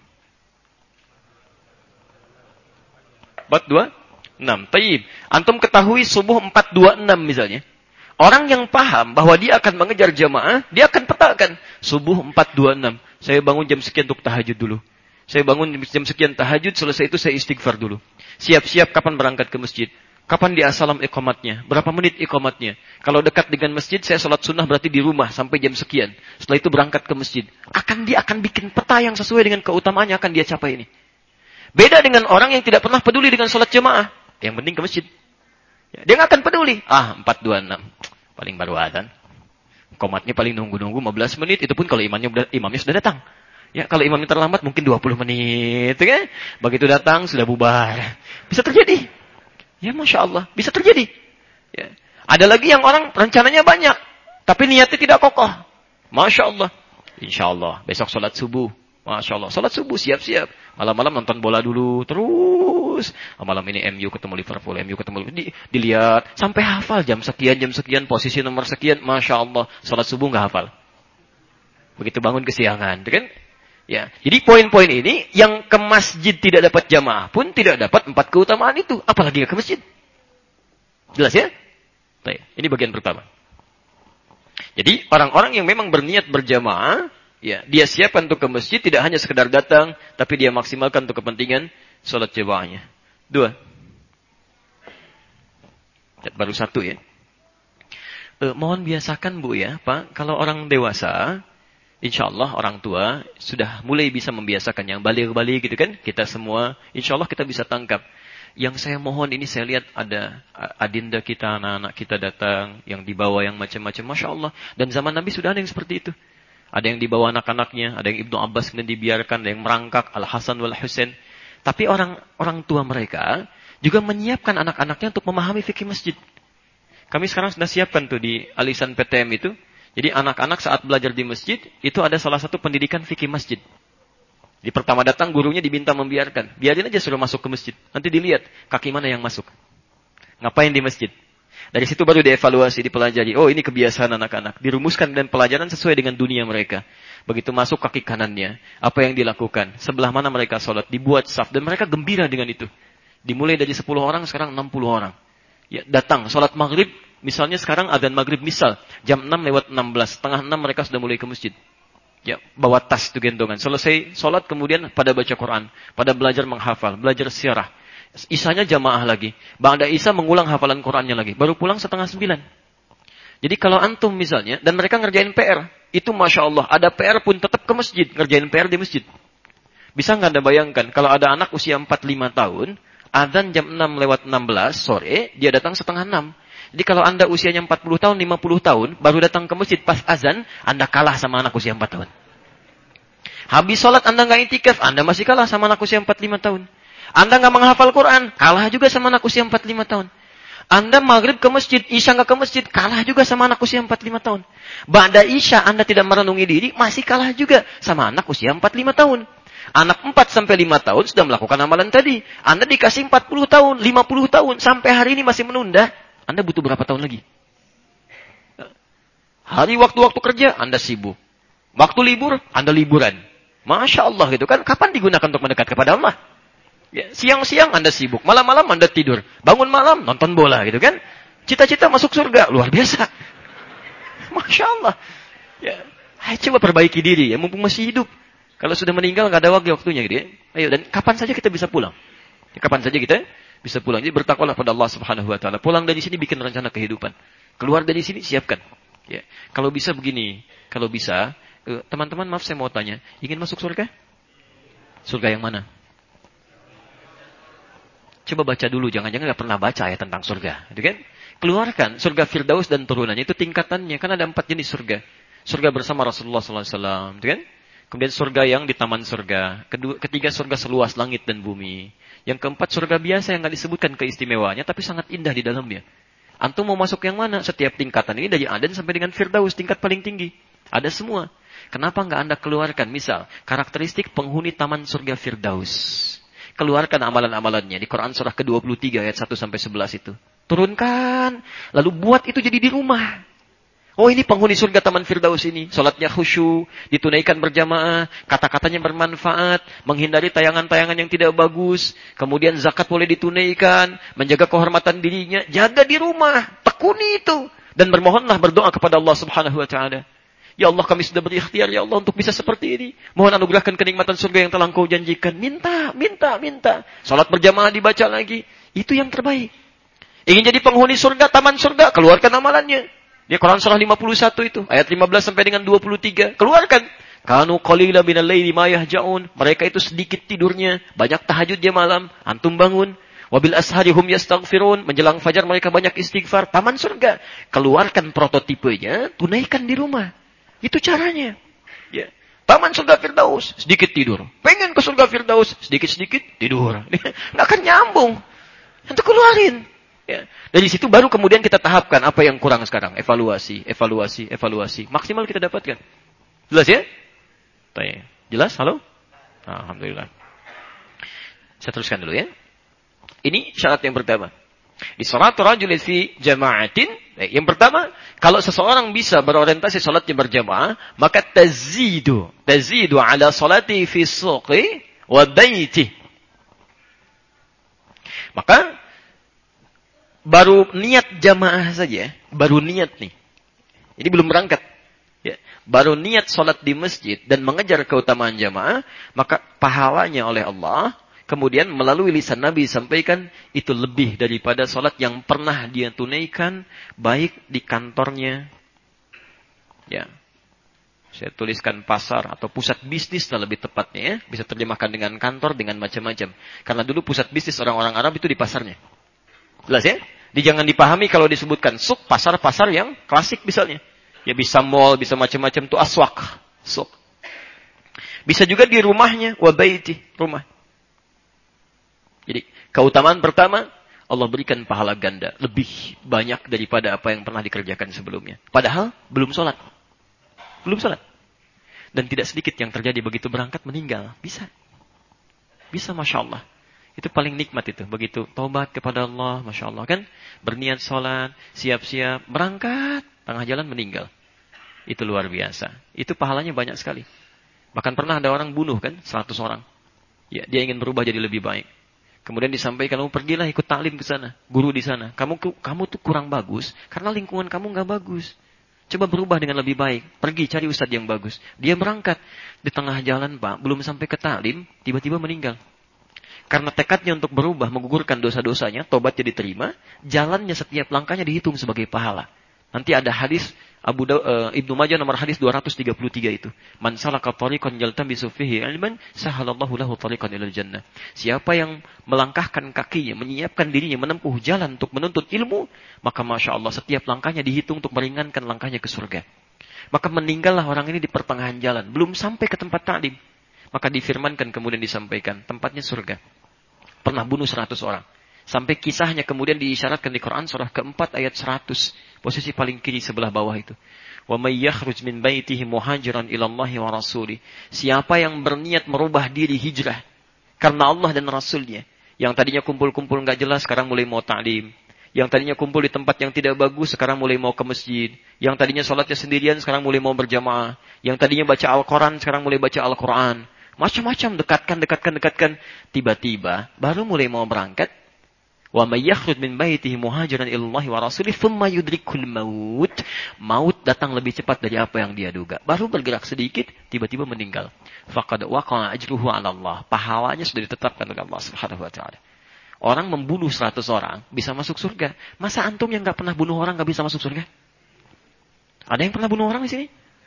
empat dua enam. Taib. Antum ketahui subuh empat dua enam misalnya. Orang yang paham bahwa dia akan mengejar jamaah, dia akan petakan. Subuh empat dua enam. Saya bangun jam sekian untuk tahajud dulu. Saya bangun jam sekian tahajud, selesai itu saya istighfar dulu. Siap-siap kapan berangkat ke masjid. Kapan dia salam iqamatnya. Berapa menit iqamatnya. Kalau dekat dengan masjid, saya sholat sunnah berarti di rumah sampai jam sekian. Setelah itu berangkat ke masjid. Akan dia akan bikin peta yang sesuai dengan keutamaannya akan dia capai ini. Beda dengan orang yang tidak pernah peduli dengan sholat jamaah. Yang penting ke masjid. Dia nggak akan peduli. Ah, empat dua enam. Paling baru adzan. Komatnya paling nunggu-nunggu lima belas menit. Itu pun kalau imamnya, imamnya sudah datang. Ya, kalau imamnya terlambat mungkin dua puluh menit. Kan? Begitu datang sudah bubar. Bisa terjadi. Ya, Masya Allah. Bisa terjadi. Ya. Ada lagi yang orang rencananya banyak. Tapi niatnya tidak kokoh. Masya Allah. Insya Allah. Besok sholat subuh. Masya Allah. Sholat subuh siap-siap. Malam-malam nonton bola dulu. Terus. Malam ini M U ketemu Liverpool. M U ketemu Liverpool. Di, dilihat. Sampai hafal. Jam sekian, jam sekian. Posisi nomor sekian. Masya Allah. Sholat subuh nggak hafal. Begitu bangun kesiangan. Kan? Ya. Jadi poin-poin ini. Yang ke masjid tidak dapat jamaah pun tidak dapat empat keutamaan itu. Apalagi ke masjid. Jelas ya? Baik. Ini bagian pertama. Jadi orang-orang yang memang berniat berjamaah. Ya, dia siapkan untuk ke masjid, tidak hanya sekedar datang, tapi dia maksimalkan untuk kepentingan sholat jamaahnya. Dua. Baru satu ya. E, mohon biasakan Bu ya, Pak, kalau orang dewasa, insya Allah orang tua sudah mulai bisa membiasakan yang balik-balik gitu kan, kita semua, insya Allah kita bisa tangkap. Yang saya mohon ini saya lihat ada adinda kita, anak-anak kita datang, yang dibawa yang macam-macam, Masya Allah. Dan zaman Nabi sudah ada yang seperti itu. Ada yang dibawa anak-anaknya, ada yang Ibnu Abbas kemudian dibiarkan, ada yang merangkak, Al-Hasan wal Husain. Tapi orang orang tua mereka juga menyiapkan anak-anaknya untuk memahami fikih masjid. Kami sekarang sudah siapkan tuh di Alisan P T M itu. Jadi anak-anak saat belajar di masjid, itu ada salah satu pendidikan fikih masjid. Di pertama datang gurunya diminta membiarkan. Biarin aja suruh masuk ke masjid. Nanti dilihat kaki mana yang masuk. Ngapain di masjid. Dari situ baru dievaluasi, dipelajari. Oh, ini kebiasaan anak-anak. Dirumuskan dan pelajaran sesuai dengan dunia mereka. Begitu masuk kaki kanannya, apa yang dilakukan? Sebelah mana mereka sholat? Dibuat saf. Dan mereka gembira dengan itu. Dimulai dari sepuluh orang, sekarang enam puluh orang. Ya, datang sholat maghrib, misalnya sekarang adzan maghrib misal jam enam lewat enam belas, setengah enam mereka sudah mulai ke masjid. Ya, bawa tas itu gendongan. Selesai sholat kemudian pada baca Quran, pada belajar menghafal, belajar sirah. Isanya jamaah lagi. Ba'da Isya mengulang hafalan Qurannya lagi. Baru pulang setengah sembilan. Jadi kalau antum misalnya, dan mereka ngerjain P R, itu Masya Allah, ada P R pun tetap ke masjid, ngerjain P R di masjid. Bisa nggak Anda bayangkan, kalau ada anak usia empat lima tahun, adzan jam enam lewat enam belas sore, dia datang setengah enam. Jadi kalau Anda usianya empat puluh tahun, lima puluh tahun, baru datang ke masjid pas azan, Anda kalah sama anak usia empat tahun. Habis sholat Anda nggak itikaf, Anda masih kalah sama anak usia empat lima tahun. Anda nggak menghafal Quran, kalah juga sama anak usia empat lima tahun. Anda maghrib ke masjid, isya nggak ke masjid, kalah juga sama anak usia empat lima tahun. Ba'da isya Anda tidak merenungi diri, masih kalah juga sama anak usia empat lima tahun. Anak empat sampai lima tahun sudah melakukan amalan tadi. Anda dikasih empat puluh tahun, lima puluh tahun, sampai hari ini masih menunda. Anda butuh berapa tahun lagi? Hari waktu-waktu kerja, Anda sibuk. Waktu libur, Anda liburan. Masya Allah gitu kan. Kapan digunakan untuk mendekat kepada Allah? Ya, siang-siang Anda sibuk. Malam-malam Anda tidur. Bangun malam, nonton bola gitu kan. Cita-cita masuk surga. Luar biasa. Masya Allah. Ya, ayo coba perbaiki diri ya. Mumpung masih hidup. Kalau sudah meninggal, nggak ada waktu waktunya gitu ya. Ayo, dan kapan saja kita bisa pulang. Ya, kapan saja kita bisa pulang. Jadi bertakwalah pada Allah Subhanahu Wa Taala. Pulang dari sini bikin rencana kehidupan. Keluar dari sini siapkan. Ya, kalau bisa begini, kalau bisa, eh, teman-teman maaf saya mau tanya, ingin masuk surga? Surga yang mana? Coba baca dulu, jangan-jangan nggak pernah baca ya tentang surga, gitu kan? Keluarkan surga Firdaus dan turunannya itu tingkatannya, kan ada empat jenis surga. Surga bersama Rasulullah Sallallahu Alaihi Wasallam, gitu kan? Kemudian surga yang di taman surga. Kedua, ketiga surga seluas langit dan bumi. Yang keempat surga biasa yang nggak disebutkan keistimewaannya, tapi sangat indah di dalamnya. Antum mau masuk yang mana? Setiap tingkatan ini dari Aden sampai dengan Firdaus, tingkat paling tinggi. Ada semua. Kenapa nggak Anda keluarkan? Misal, karakteristik penghuni taman surga Firdaus. Keluarkan amalan-amalannya. Di Quran surah ke dua puluh tiga ayat satu sampai sebelas itu. Turunkan. Lalu buat itu jadi di rumah. Oh ini penghuni surga Taman Firdaus ini. Salatnya khusyuk, ditunaikan berjamaah, kata-katanya bermanfaat, menghindari tayangan-tayangan yang tidak bagus, kemudian zakat boleh ditunaikan, menjaga kehormatan dirinya, jaga di rumah, tekuni itu. Dan bermohonlah berdoa kepada Allah Subhanahu Wa Taala. Ya Allah kami sudah berikhtiar ya Allah untuk bisa seperti ini. Mohon anugerahkan kenikmatan surga yang telah Engkau janjikan. Minta, minta, minta. Salat berjamaah dibaca lagi. Itu yang terbaik. Ingin jadi penghuni surga, taman surga, keluarkan amalannya. Di Quran surah lima puluh satu itu, ayat lima belas sampai dengan dua puluh tiga. Keluarkan. Kanu qalila minal laili ma yahja'un. Mereka itu sedikit tidurnya, banyak tahajudnya malam. Antum bangun. Wabil ashari hum yastaghfirun. Menjelang fajar mereka banyak istighfar. Taman surga. Keluarkan prototipenya, tunaikan di rumah. Itu caranya. Ya. Taman surga Firdaus, sedikit tidur. Pengen ke surga Firdaus, sedikit-sedikit tidur. Nggak akan nyambung. Itu keluarin. Ya. Dari situ baru kemudian kita tahapkan apa yang kurang sekarang. Evaluasi, evaluasi, evaluasi. Maksimal kita dapatkan. Jelas ya? Tanya. Jelas? Halo? Alhamdulillah. Saya teruskan dulu ya. Ini syarat yang pertama. Di salat rajul fi jama'atin. Yang pertama, kalau seseorang bisa berorientasi salatnya berjamaah, maka tazidu. Tazidu ala salati fi suqi wa baiti. Maka baru niat jamaah saja, baru niat nih. Ini belum berangkat. Ya. Baru niat sholat di masjid dan mengejar keutamaan jamaah, maka pahalanya oleh Allah, kemudian melalui lisan Nabi sampaikan, itu lebih daripada sholat yang pernah dia tunaikan, baik di kantornya. Ya. Saya tuliskan pasar atau pusat bisnis lah lebih tepatnya ya. Bisa terjemahkan dengan kantor, dengan macam-macam. Karena dulu pusat bisnis orang-orang Arab itu di pasarnya. Jelas ya? Di jangan dipahami kalau disebutkan suk, pasar-pasar yang klasik misalnya. Ya bisa mall, bisa macam-macam itu aswak, suk. Bisa juga di rumahnya, wabaiti, rumah. Jadi keutamaan pertama, Allah berikan pahala ganda. Lebih banyak daripada apa yang pernah dikerjakan sebelumnya. Padahal belum sholat. Belum sholat. Dan tidak sedikit yang terjadi begitu berangkat meninggal. Bisa. Bisa Masya Allah. Itu paling nikmat itu. Begitu taubat kepada Allah, Masya Allah kan. Berniat sholat, siap-siap, berangkat, tengah jalan meninggal. Itu luar biasa. Itu pahalanya banyak sekali. Bahkan pernah ada orang bunuh kan, seratus orang. Ya, dia ingin berubah jadi lebih baik. Kemudian disampaikan, kamu pergilah ikut taklim ke sana, guru di sana. Kamu kamu tuh kurang bagus karena lingkungan kamu nggak bagus. Coba berubah dengan lebih baik. Pergi cari ustadz yang bagus. Dia berangkat di tengah jalan, Pak, belum sampai ke taklim, tiba-tiba meninggal. Karena tekadnya untuk berubah, menggugurkan dosa-dosanya, tobatnya diterima, jalannya setiap langkahnya dihitung sebagai pahala. Nanti ada hadis Abu da, uh, Ibnu Majah nomor hadis dua ratus tiga puluh tiga itu. Man salaka tariqan yaltamisu fihi ilman, sahalallahu lahu tariqan ilal jannah. Siapa yang melangkahkan kakinya, menyiapkan dirinya menempuh jalan untuk menuntut ilmu, maka Masya Allah setiap langkahnya dihitung untuk meringankan langkahnya ke surga. Maka meninggallah orang ini di pertengahan jalan, belum sampai ke tempat taklim. Maka difirmankan kemudian disampaikan, tempatnya surga. Pernah bunuh seratus orang. Sampai kisahnya kemudian diisyaratkan di Quran surah keempat ayat seratus. Posisi paling kiri sebelah bawah itu. Wa may yakhruj min baitihi muhajiran ila Allahi wa rasuli. Siapa yang berniat merubah diri hijrah karena Allah dan Rasulnya. Yang tadinya kumpul-kumpul enggak jelas sekarang mulai mau ta'lim. Yang tadinya kumpul di tempat yang tidak bagus sekarang mulai mau ke masjid. Yang tadinya sholatnya sendirian sekarang mulai mau berjamaah. Yang tadinya baca Al-Quran sekarang mulai baca Al-Quran. Macam-macam dekatkan, dekatkan, dekatkan. Tiba-tiba baru mulai mau berangkat. Wa may yakhruj min baitihi muhajiran ila Allah wa rasulih thumma yudrikul maut. Maut datang lebih cepat dari apa yang dia duga. Baru bergerak sedikit, tiba-tiba meninggal. Faqad waqa'a ajruhu 'ala Allah. Pahalanya sudah ditetapkan oleh Allah Subhanahu wa taala. Orang membunuh seratus orang bisa masuk surga. Masa antum yang enggak pernah bunuh orang enggak bisa masuk surga? Ada yang pernah bunuh orang di sini?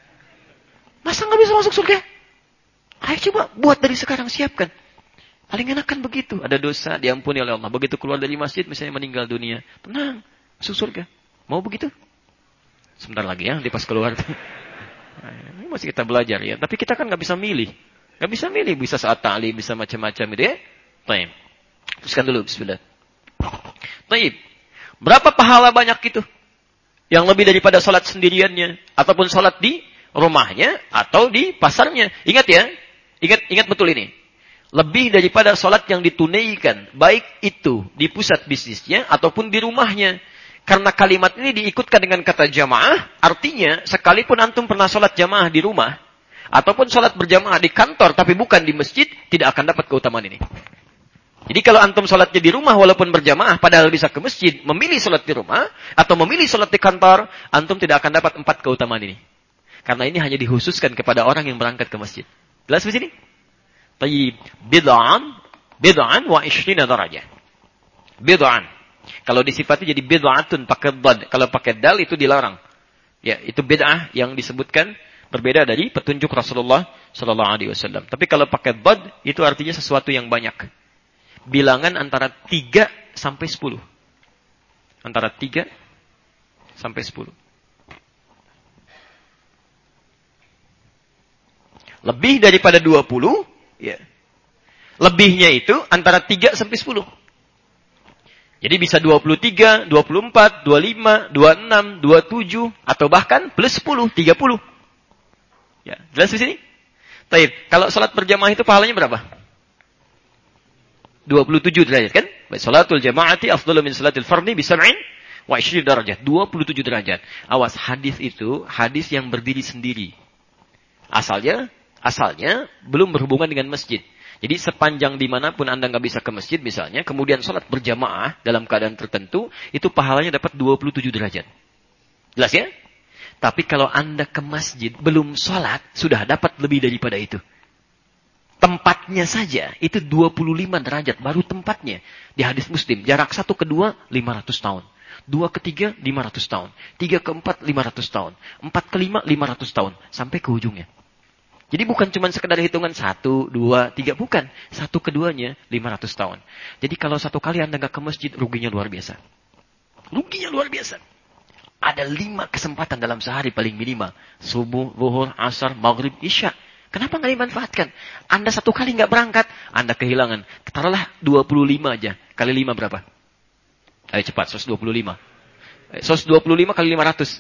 Masa enggak bisa masuk surga? Ayo coba buat dari sekarang, siapkan. Paling enak kan begitu. Ada dosa, diampuni oleh Allah. Begitu keluar dari masjid, misalnya meninggal dunia. Tenang, masuk surga. Mau begitu? Sebentar lagi ya, di pas keluar. Ini masih kita belajar ya. Tapi kita kan nggak bisa milih. Nggak bisa milih. Bisa saat ta'lim, bisa macam-macam gitu ya. Taib. Teruskan dulu, bismillah. Taib. Berapa pahala banyak itu? Yang lebih daripada sholat sendiriannya. Ataupun sholat di rumahnya. Atau di pasarnya. Ingat ya. Ingat, ingat betul ini. Lebih daripada sholat yang ditunaikan. Baik itu di pusat bisnisnya ataupun di rumahnya. Karena kalimat ini diikutkan dengan kata jamaah. Artinya, sekalipun antum pernah sholat jamaah di rumah. Ataupun sholat berjamaah di kantor tapi bukan di masjid. Tidak akan dapat keutamaan ini. Jadi kalau antum sholatnya di rumah walaupun berjamaah. Padahal bisa ke masjid. Memilih sholat di rumah. Atau memilih sholat di kantor. Antum tidak akan dapat empat keutamaan ini. Karena ini hanya dikhususkan kepada orang yang berangkat ke masjid. Jelas di sini? Tayyib. Bid'an. Bid'an wa ishrina darajah. Bid'an. Kalau disifati jadi bid'atun pakai dad. Kalau pakai dal itu dilarang. Ya, itu bid'ah yang disebutkan berbeda dari petunjuk Rasulullah sallallahu alaihi wasallam. Tapi kalau pakai dad itu artinya sesuatu yang banyak. Bilangan antara tiga sampai sepuluh. Antara tiga sampai sepuluh. Lebih daripada dua puluh, ya. Lebihnya itu antara tiga sampai sepuluh. Jadi bisa dua puluh tiga, dua puluh empat, dua puluh lima, dua puluh enam, dua puluh tujuh, atau bahkan plus sepuluh, tiga puluh. Ya, jelas di sini? Taib. Kalau salat berjamaah itu pahalanya berapa? dua puluh tujuh derajat kan? Baik, salatul jamaati afdalu min salatil fardhi bi sab'in wa ishrina derajat. dua puluh tujuh derajat. Awas, hadis itu hadis yang berdiri sendiri. Asalnya Asalnya belum berhubungan dengan masjid. Jadi sepanjang dimanapun Anda nggak bisa ke masjid misalnya, kemudian sholat berjamaah dalam keadaan tertentu, itu pahalanya dapat dua puluh tujuh derajat. Jelas ya? Tapi kalau Anda ke masjid belum sholat, sudah dapat lebih daripada itu. Tempatnya saja itu dua puluh lima derajat, baru tempatnya. Di hadis Muslim, jarak satu ke dua, lima ratus tahun. Dua ke tiga, lima ratus tahun. Tiga ke empat, lima ratus tahun. Empat ke lima, lima ratus tahun. Sampai ke ujungnya. Jadi bukan cuma sekedar hitungan satu, dua, tiga. Bukan. Satu keduanya lima ratus tahun. Jadi kalau satu kali Anda nggak ke masjid, ruginya luar biasa. Ruginya luar biasa. Ada lima kesempatan dalam sehari paling minimal. Subuh, zuhur, asar, maghrib, isya. Kenapa nggak dimanfaatkan? Anda satu kali nggak berangkat, Anda kehilangan. Taruhlah dua puluh lima aja. Kali lima berapa? Ayo cepat, seratus dua puluh lima. seratus dua puluh lima kali lima ratus.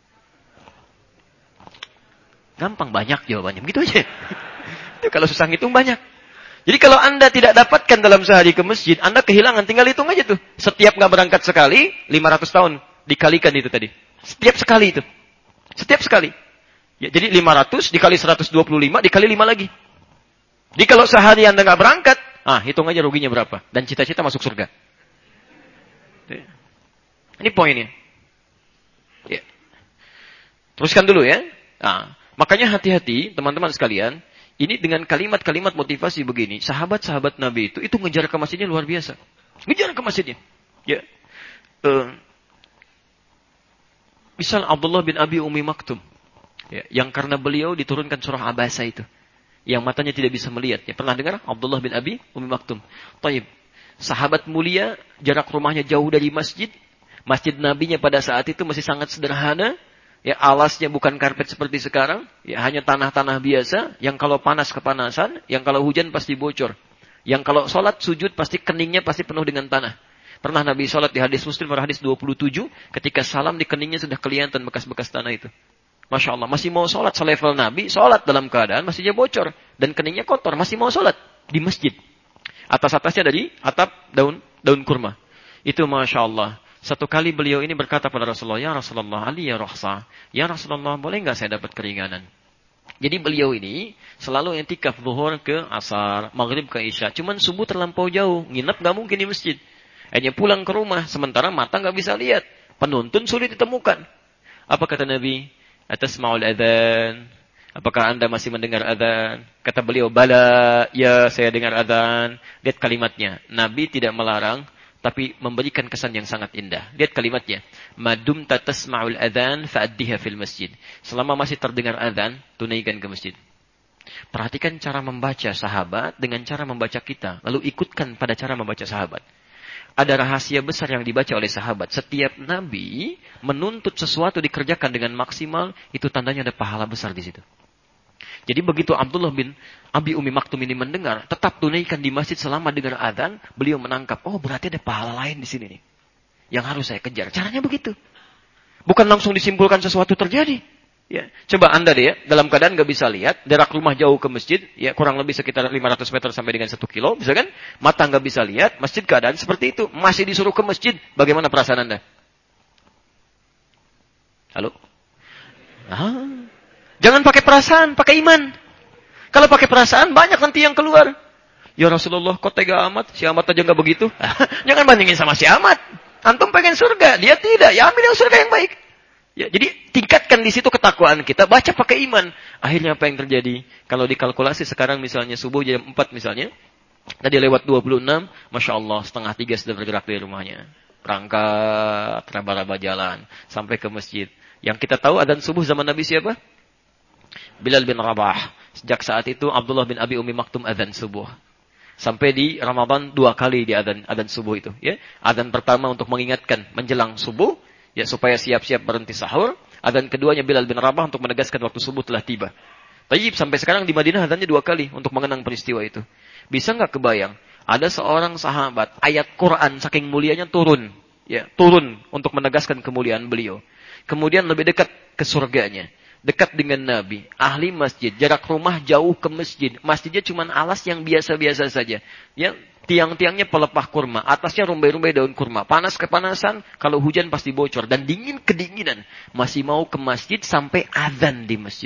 Gampang, banyak jawabannya. Begitu aja. Itu kalau susah ngitung banyak. Jadi kalau Anda tidak dapatkan dalam sehari ke masjid, Anda kehilangan. Tinggal hitung aja tuh. Setiap nggak berangkat sekali, lima ratus tahun. Dikalikan itu tadi. Setiap sekali itu. Setiap sekali. Ya, jadi lima ratus dikali seratus dua puluh lima, dikali lima lagi. Jadi kalau sehari Anda nggak berangkat, Ah, hitung aja ruginya berapa. Dan cita-cita masuk surga. Ini poinnya. Ya. Teruskan dulu ya. Nah, makanya hati-hati teman-teman sekalian. Ini dengan kalimat-kalimat motivasi begini. Sahabat-sahabat Nabi itu, itu ngejar ke masjidnya luar biasa. Ngejar ke masjidnya. Ya. Uh, misal Abdullah bin Abi Umi Maktum. Ya, yang karena beliau diturunkan surah Abasa itu. Yang matanya tidak bisa melihat. Ya, pernah dengar Abdullah bin Abi Umi Maktum? Taib. Sahabat mulia, jarak rumahnya jauh dari masjid. Masjid Nabinya pada saat itu masih sangat sederhana. Ya, alasnya bukan karpet seperti sekarang. Ya, hanya tanah-tanah biasa. Yang kalau panas kepanasan. Yang kalau hujan pasti bocor. Yang kalau sholat sujud pasti keningnya pasti penuh dengan tanah. Pernah Nabi sholat di hadis Muslim, hadis dua puluh tujuh. Ketika salam di keningnya sudah kelihatan bekas-bekas tanah itu. Masya Allah, masih mau sholat selevel Nabi, sholat dalam keadaan masihnya bocor. Dan keningnya kotor, masih mau sholat di masjid. Atas-atasnya dari atap daun daun kurma. Itu Masya Allah. Satu kali beliau ini berkata pada Rasulullah, Ya Rasulullah, Ali ya Rahsa. Ya Rasulullah, boleh nggak saya dapat keringanan? Jadi beliau ini selalu intikaf zuhur ke asar, maghrib ke isya. Cuman subuh terlampau jauh, nginep nggak mungkin di masjid. Hanya pulang ke rumah, sementara mata nggak bisa lihat. Penuntun sulit ditemukan. Apa kata Nabi? Atasma'ul adzan. Apakah Anda masih mendengar adzan? Kata beliau, bala, ya saya dengar adzan. Lihat kalimatnya. Nabi tidak melarang, tapi memberikan kesan yang sangat indah. Lihat kalimatnya. Madum tatasma'ul adzan fa'addiha fil masjid. Selama masih terdengar adzan, tunaikan ke masjid. Perhatikan cara membaca sahabat dengan cara membaca kita. Lalu ikutkan pada cara membaca sahabat. Ada rahasia besar yang dibaca oleh sahabat. Setiap Nabi menuntut sesuatu dikerjakan dengan maksimal, itu tandanya ada pahala besar di situ. Jadi begitu Abdullah bin Abi Umi Maktum ini mendengar, tetap tunaikan di masjid selama dengar adzan, beliau menangkap, oh berarti ada pahala lain di sini nih. Yang harus saya kejar. Caranya begitu. Bukan langsung disimpulkan sesuatu terjadi. Ya, coba Anda deh ya, dalam keadaan nggak bisa lihat, jarak rumah jauh ke masjid, ya kurang lebih sekitar lima ratus meter sampai dengan satu kilo, bisa kan? Mata nggak bisa lihat, masjid keadaan seperti itu, masih disuruh ke masjid, bagaimana perasaan Anda? Halo? Ah, jangan pakai perasaan, pakai iman. Kalau pakai perasaan, banyak nanti yang keluar. Ya Rasulullah, kok tega amat? Si amat aja nggak begitu. Jangan bandingin sama si amat. Antum pengen surga, dia tidak. Ya ambil yang surga yang baik. Ya, jadi tingkatkan di situ ketakwaan kita, baca pakai iman. Akhirnya apa yang terjadi? Kalau dikalkulasi sekarang misalnya subuh jam empat misalnya, tadi lewat dua puluh enam, Masya Allah setengah tiga sudah bergerak dari rumahnya. Berangkat, raba-raba jalan, sampai ke masjid. Yang kita tahu adzan subuh zaman Nabi siapa? Bilal bin Rabah. Sejak saat itu Abdullah bin Abi Umi Maktum adzan subuh. Sampai di Ramadan dua kali di adzan adzan subuh itu. Ya, adzan pertama untuk mengingatkan menjelang subuh. Ya, supaya siap-siap berhenti sahur. Adzan keduanya Bilal bin Rabah untuk menegaskan waktu subuh telah tiba. Tayyib, sampai sekarang di Madinah adzannya dua kali untuk mengenang peristiwa itu. Bisa nggak kebayang? Ada seorang sahabat, ayat Quran saking mulianya turun. Ya, turun untuk menegaskan kemuliaan beliau. Kemudian lebih dekat ke surganya. Dekat dengan Nabi. Ahli masjid. Jarak rumah jauh ke masjid. Masjidnya cuma alas yang biasa-biasa saja. Ya, tiang-tiangnya pelepah kurma. Atasnya rumbai-rumbai daun kurma. Panas kepanasan. Kalau hujan pasti bocor. Dan dingin kedinginan. Masih mau ke masjid sampai azan di masjid.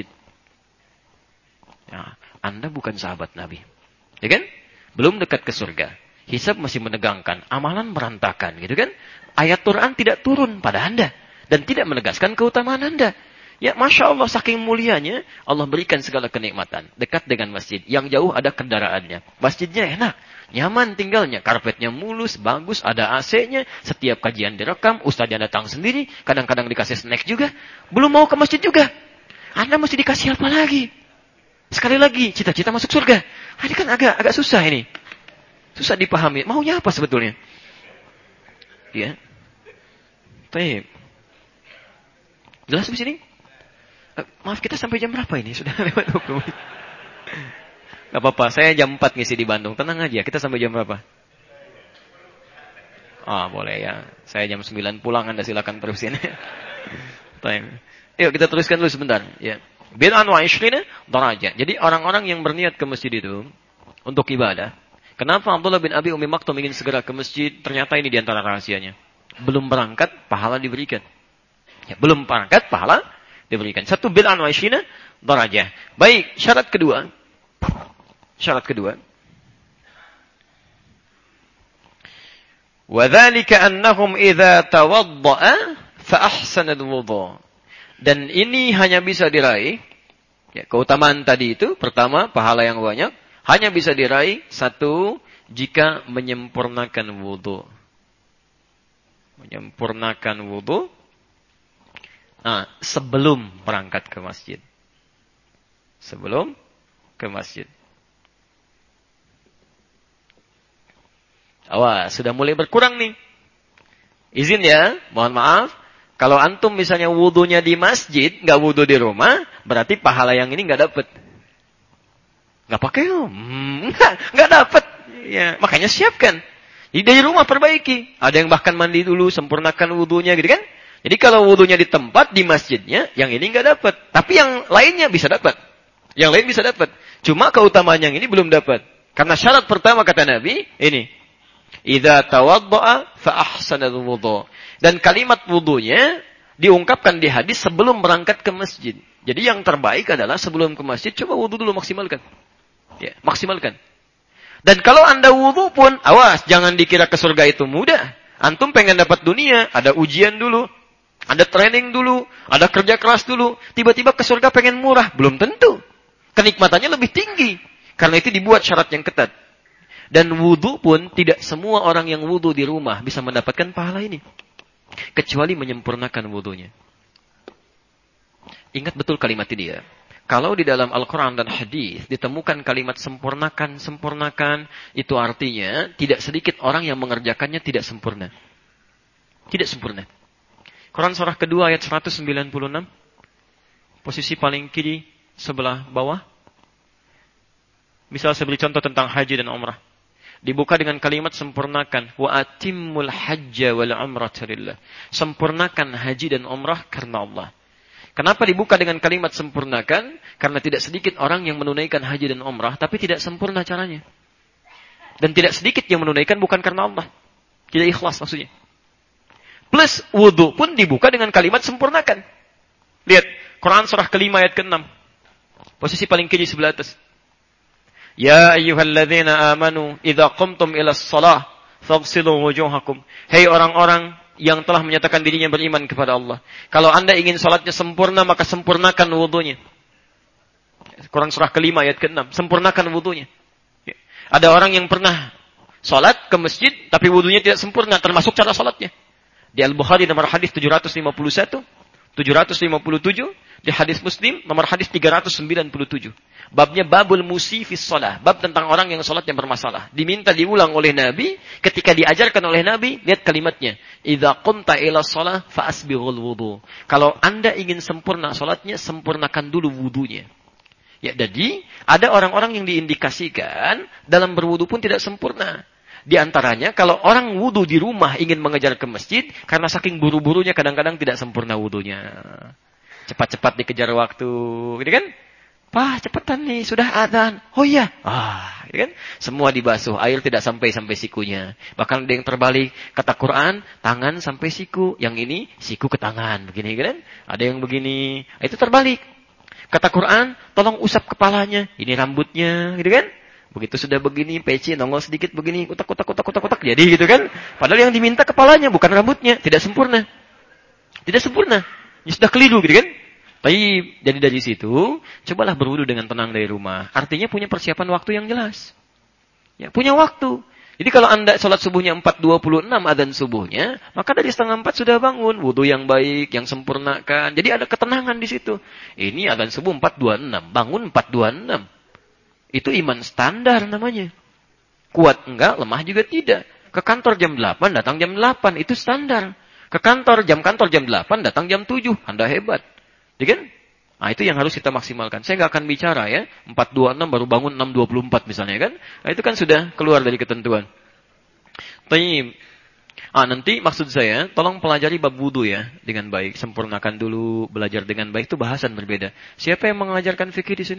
Ya, Anda bukan sahabat Nabi. Ya kan? Belum dekat ke surga. Hisab masih menegangkan. Amalan berantakan. Gitu kan? Ayat Quran tidak turun pada Anda. Dan tidak menegaskan keutamaan Anda. Ya, Masya Allah, saking mulianya, Allah berikan segala kenikmatan. Dekat dengan masjid. Yang jauh ada kendaraannya. Masjidnya enak. Nyaman tinggalnya. Karpetnya mulus, bagus, ada A C-nya. Setiap kajian direkam, ustaznya datang sendiri. Kadang-kadang dikasih snack juga. Belum mau ke masjid juga. Anda mesti dikasih apa lagi? Sekali lagi, cita-cita masuk surga. Nah, ini kan agak agak susah ini. Susah dipahami. Maunya apa sebetulnya? Ya. Baik. Jelas di sini? Maaf, kita sampai jam berapa ini? Sudah lewat dua puluh menit. Gak apa-apa, saya jam empat ngisi di Bandung. Tenang aja, kita sampai jam berapa? Ah, boleh ya. Saya jam sembilan pulang, Anda silakan terusin. Yuk, kita teruskan dulu sebentar. Ya. Bid'an wa ishrina darajah. Jadi orang-orang yang berniat ke masjid itu untuk ibadah. Kenapa Abdullah bin Abi Umi Maktum ingin segera ke masjid? Ternyata ini diantara rahasianya. Belum berangkat, pahala diberikan. Ya, belum berangkat, pahala diberikan. Satu bid'an wa ishrina darajah. Baik, syarat kedua. Syarat kedua. Wa dzalika annahum idza tawadda'a fa ahsana al-wudhu. Dan ini hanya bisa diraih, ya, keutamaan tadi itu, pertama, pahala yang banyak, hanya bisa diraih, satu, jika menyempurnakan wudhu. Menyempurnakan wudhu, nah, sebelum berangkat ke masjid. Sebelum ke masjid. Awas, sudah mulai berkurang nih. Izin ya, mohon maaf. Kalau antum misalnya wudunya di masjid, nggak wudu di rumah, berarti pahala yang ini nggak dapat. Nggak pakai loh, hmm, nggak nggak dapat. Ya, makanya siapkan. Jadi dari rumah perbaiki. Ada yang bahkan mandi dulu, sempurnakan wudunya, gitu kan? Jadi kalau wudunya di tempat di masjidnya, yang ini nggak dapat. Tapi yang lainnya bisa dapat. Yang lain bisa dapat. Cuma keutamaan yang ini belum dapat. Karena syarat pertama kata Nabi ini. Idza tawadda'a fa ahsanal wudhu. Dan kalimat wudunya diungkapkan di hadis sebelum berangkat ke masjid. Jadi yang terbaik adalah sebelum ke masjid coba wudu dulu, maksimalkan. Ya, maksimalkan. Dan kalau Anda wudu pun awas, jangan dikira ke surga itu mudah. Antum pengen dapat dunia, ada ujian dulu, ada training dulu, ada kerja keras dulu, tiba-tiba ke surga pengen murah, belum tentu. Kenikmatannya lebih tinggi. Karena itu dibuat syarat yang ketat. Dan wudu pun tidak semua orang yang wudu di rumah bisa mendapatkan pahala ini. Kecuali menyempurnakan wudunya. Ingat betul kalimat ini ya. Kalau di dalam Al-Quran dan hadis ditemukan kalimat sempurnakan, sempurnakan, itu artinya tidak sedikit orang yang mengerjakannya tidak sempurna. Tidak sempurna. Quran surah kedua ayat seratus sembilan puluh enam. Posisi paling kiri sebelah bawah. Misal saya beri contoh tentang haji dan umrah. Dibuka dengan kalimat sempurnakan. Wa atimmul hajja wal umrata lillah. Sempurnakan haji dan umrah karena Allah. Kenapa dibuka dengan kalimat sempurnakan? Karena tidak sedikit orang yang menunaikan haji dan umrah, tapi tidak sempurna caranya. Dan tidak sedikit yang menunaikan bukan karena Allah. Tidak ikhlas maksudnya. Plus wudu pun dibuka dengan kalimat sempurnakan. Lihat, Quran surah kelima ayat keenam. Posisi paling kiri sebelah atas. Ya ayyuhalladzina amanu idza qumtum ilas shalah faghsilu wujuhakum. Hei orang-orang yang telah menyatakan dirinya beriman kepada Allah. Kalau Anda ingin salatnya sempurna, maka sempurnakan wudunya. Quran surah kelima ayat keenam. Sempurnakan wudunya. Ada orang yang pernah salat ke masjid, tapi wudunya tidak sempurna, termasuk cara salatnya. Di Al-Bukhari nomor hadis tujuh ratus lima puluh satu, tujuh ratus lima puluh tujuh, di hadis Muslim nomor hadis tiga ratus sembilan puluh tujuh. Babnya babul musifis shalah, bab tentang orang yang salatnya bermasalah. Diminta diulang oleh Nabi, ketika diajarkan oleh Nabi, lihat kalimatnya. Idza qumta ila shalah fa asbighul wudu. Kalau Anda ingin sempurna salatnya, sempurnakan dulu wudunya. Ya, jadi ada orang-orang yang diindikasikan dalam berwudu pun tidak sempurna. Di antaranya kalau orang wudu di rumah ingin mengejar ke masjid, karena saking buru-burunya kadang-kadang tidak sempurna wudunya. Cepat-cepat dikejar waktu, gitu kan? Pak, cepetan nih, sudah adzan. Oh iya. Ah, gitu kan? Semua dibasuh, air tidak sampai-sampai sikunya. Bahkan ada yang terbalik, kata Quran, tangan sampai siku. Yang ini, siku ke tangan. Begini, gitu kan? Ada yang begini. Itu terbalik. Kata Quran, tolong usap kepalanya. Ini rambutnya, gitu kan? Begitu sudah begini, peci, nongol sedikit begini, kutak, kutak, kutak, kutak, kutak. Jadi gitu kan? Padahal yang diminta kepalanya, bukan rambutnya. Tidak sempurna. Tidak sempurna. Ya sudah keliru, gitu kan? Tapi jadi dari situ, cobalah berwudu dengan tenang dari rumah. Artinya punya persiapan waktu yang jelas. Ya, punya waktu. Jadi kalau Anda sholat subuhnya empat dua puluh enam adzan subuhnya, maka dari setengah empat sudah bangun. Wudu yang baik, yang sempurnakan. Jadi ada ketenangan di situ. Ini adzan subuh empat dua puluh enam, bangun empat dua puluh enam. Itu iman standar namanya. Kuat enggak, lemah juga tidak. Ke kantor jam delapan, datang jam delapan. Itu standar. Ke kantor, jam kantor jam delapan, datang jam tujuh. Anda hebat. Ya kan? Nah, itu yang harus kita maksimalkan. Saya nggak akan bicara ya, empat dua puluh enam baru bangun enam dua puluh empat misalnya kan. Nah, itu kan sudah keluar dari ketentuan. Tapi ah, nanti maksud saya, tolong pelajari bab wudu ya dengan baik, sempurnakan dulu, belajar dengan baik, itu bahasan berbeda. Siapa yang mengajarkan fikih di sini?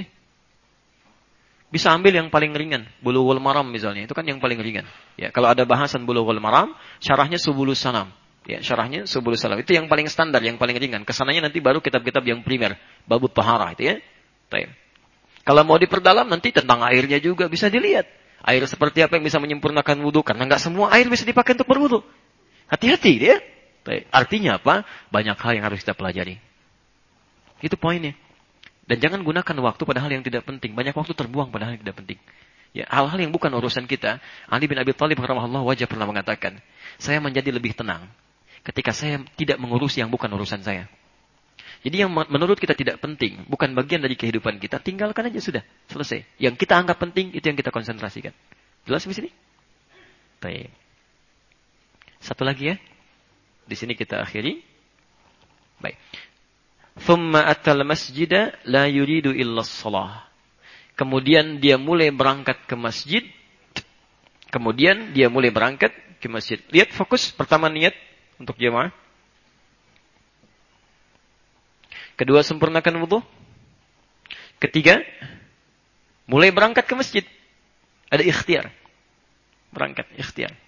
Bisa ambil yang paling ringan, Bulughul Maram misalnya, itu kan yang paling ringan. Ya, kalau ada bahasan Bulughul Maram, syarahnya Subulus Salam. Ya, syarahnya Subulus Salam. Itu yang paling standar, yang paling ringan. Kesananya nanti baru kitab-kitab yang primer. Babut Taharah itu ya. Taib. Kalau mau diperdalam nanti tentang airnya juga bisa dilihat. Air seperti apa yang bisa menyempurnakan wudu? Karena nggak semua air bisa dipakai untuk berwudu. Hati-hati dia. Artinya apa? Banyak hal yang harus kita pelajari. Itu poinnya. Dan jangan gunakan waktu pada hal yang tidak penting. Banyak waktu terbuang pada hal yang tidak penting. Ya, hal-hal yang bukan urusan kita. Ali bin Abi Thalib rahimahullah wajah pernah mengatakan, saya menjadi lebih tenang ketika saya tidak mengurusi yang bukan urusan saya. Jadi yang menurut kita tidak penting, bukan bagian dari kehidupan kita, tinggalkan aja sudah, selesai. Yang kita anggap penting, itu yang kita konsentrasikan. Jelas di sini? Baik. Satu lagi ya. Di sini kita akhiri. Baik. Thumma atal masjida la yuridu illa shalah. Kemudian dia mulai berangkat ke masjid. Kemudian dia mulai berangkat ke masjid. Lihat fokus, pertama niat untuk jemaah. Kedua, sempurnakan wudu. Ketiga, mulai berangkat ke masjid. Ada ikhtiar. Berangkat, ikhtiar.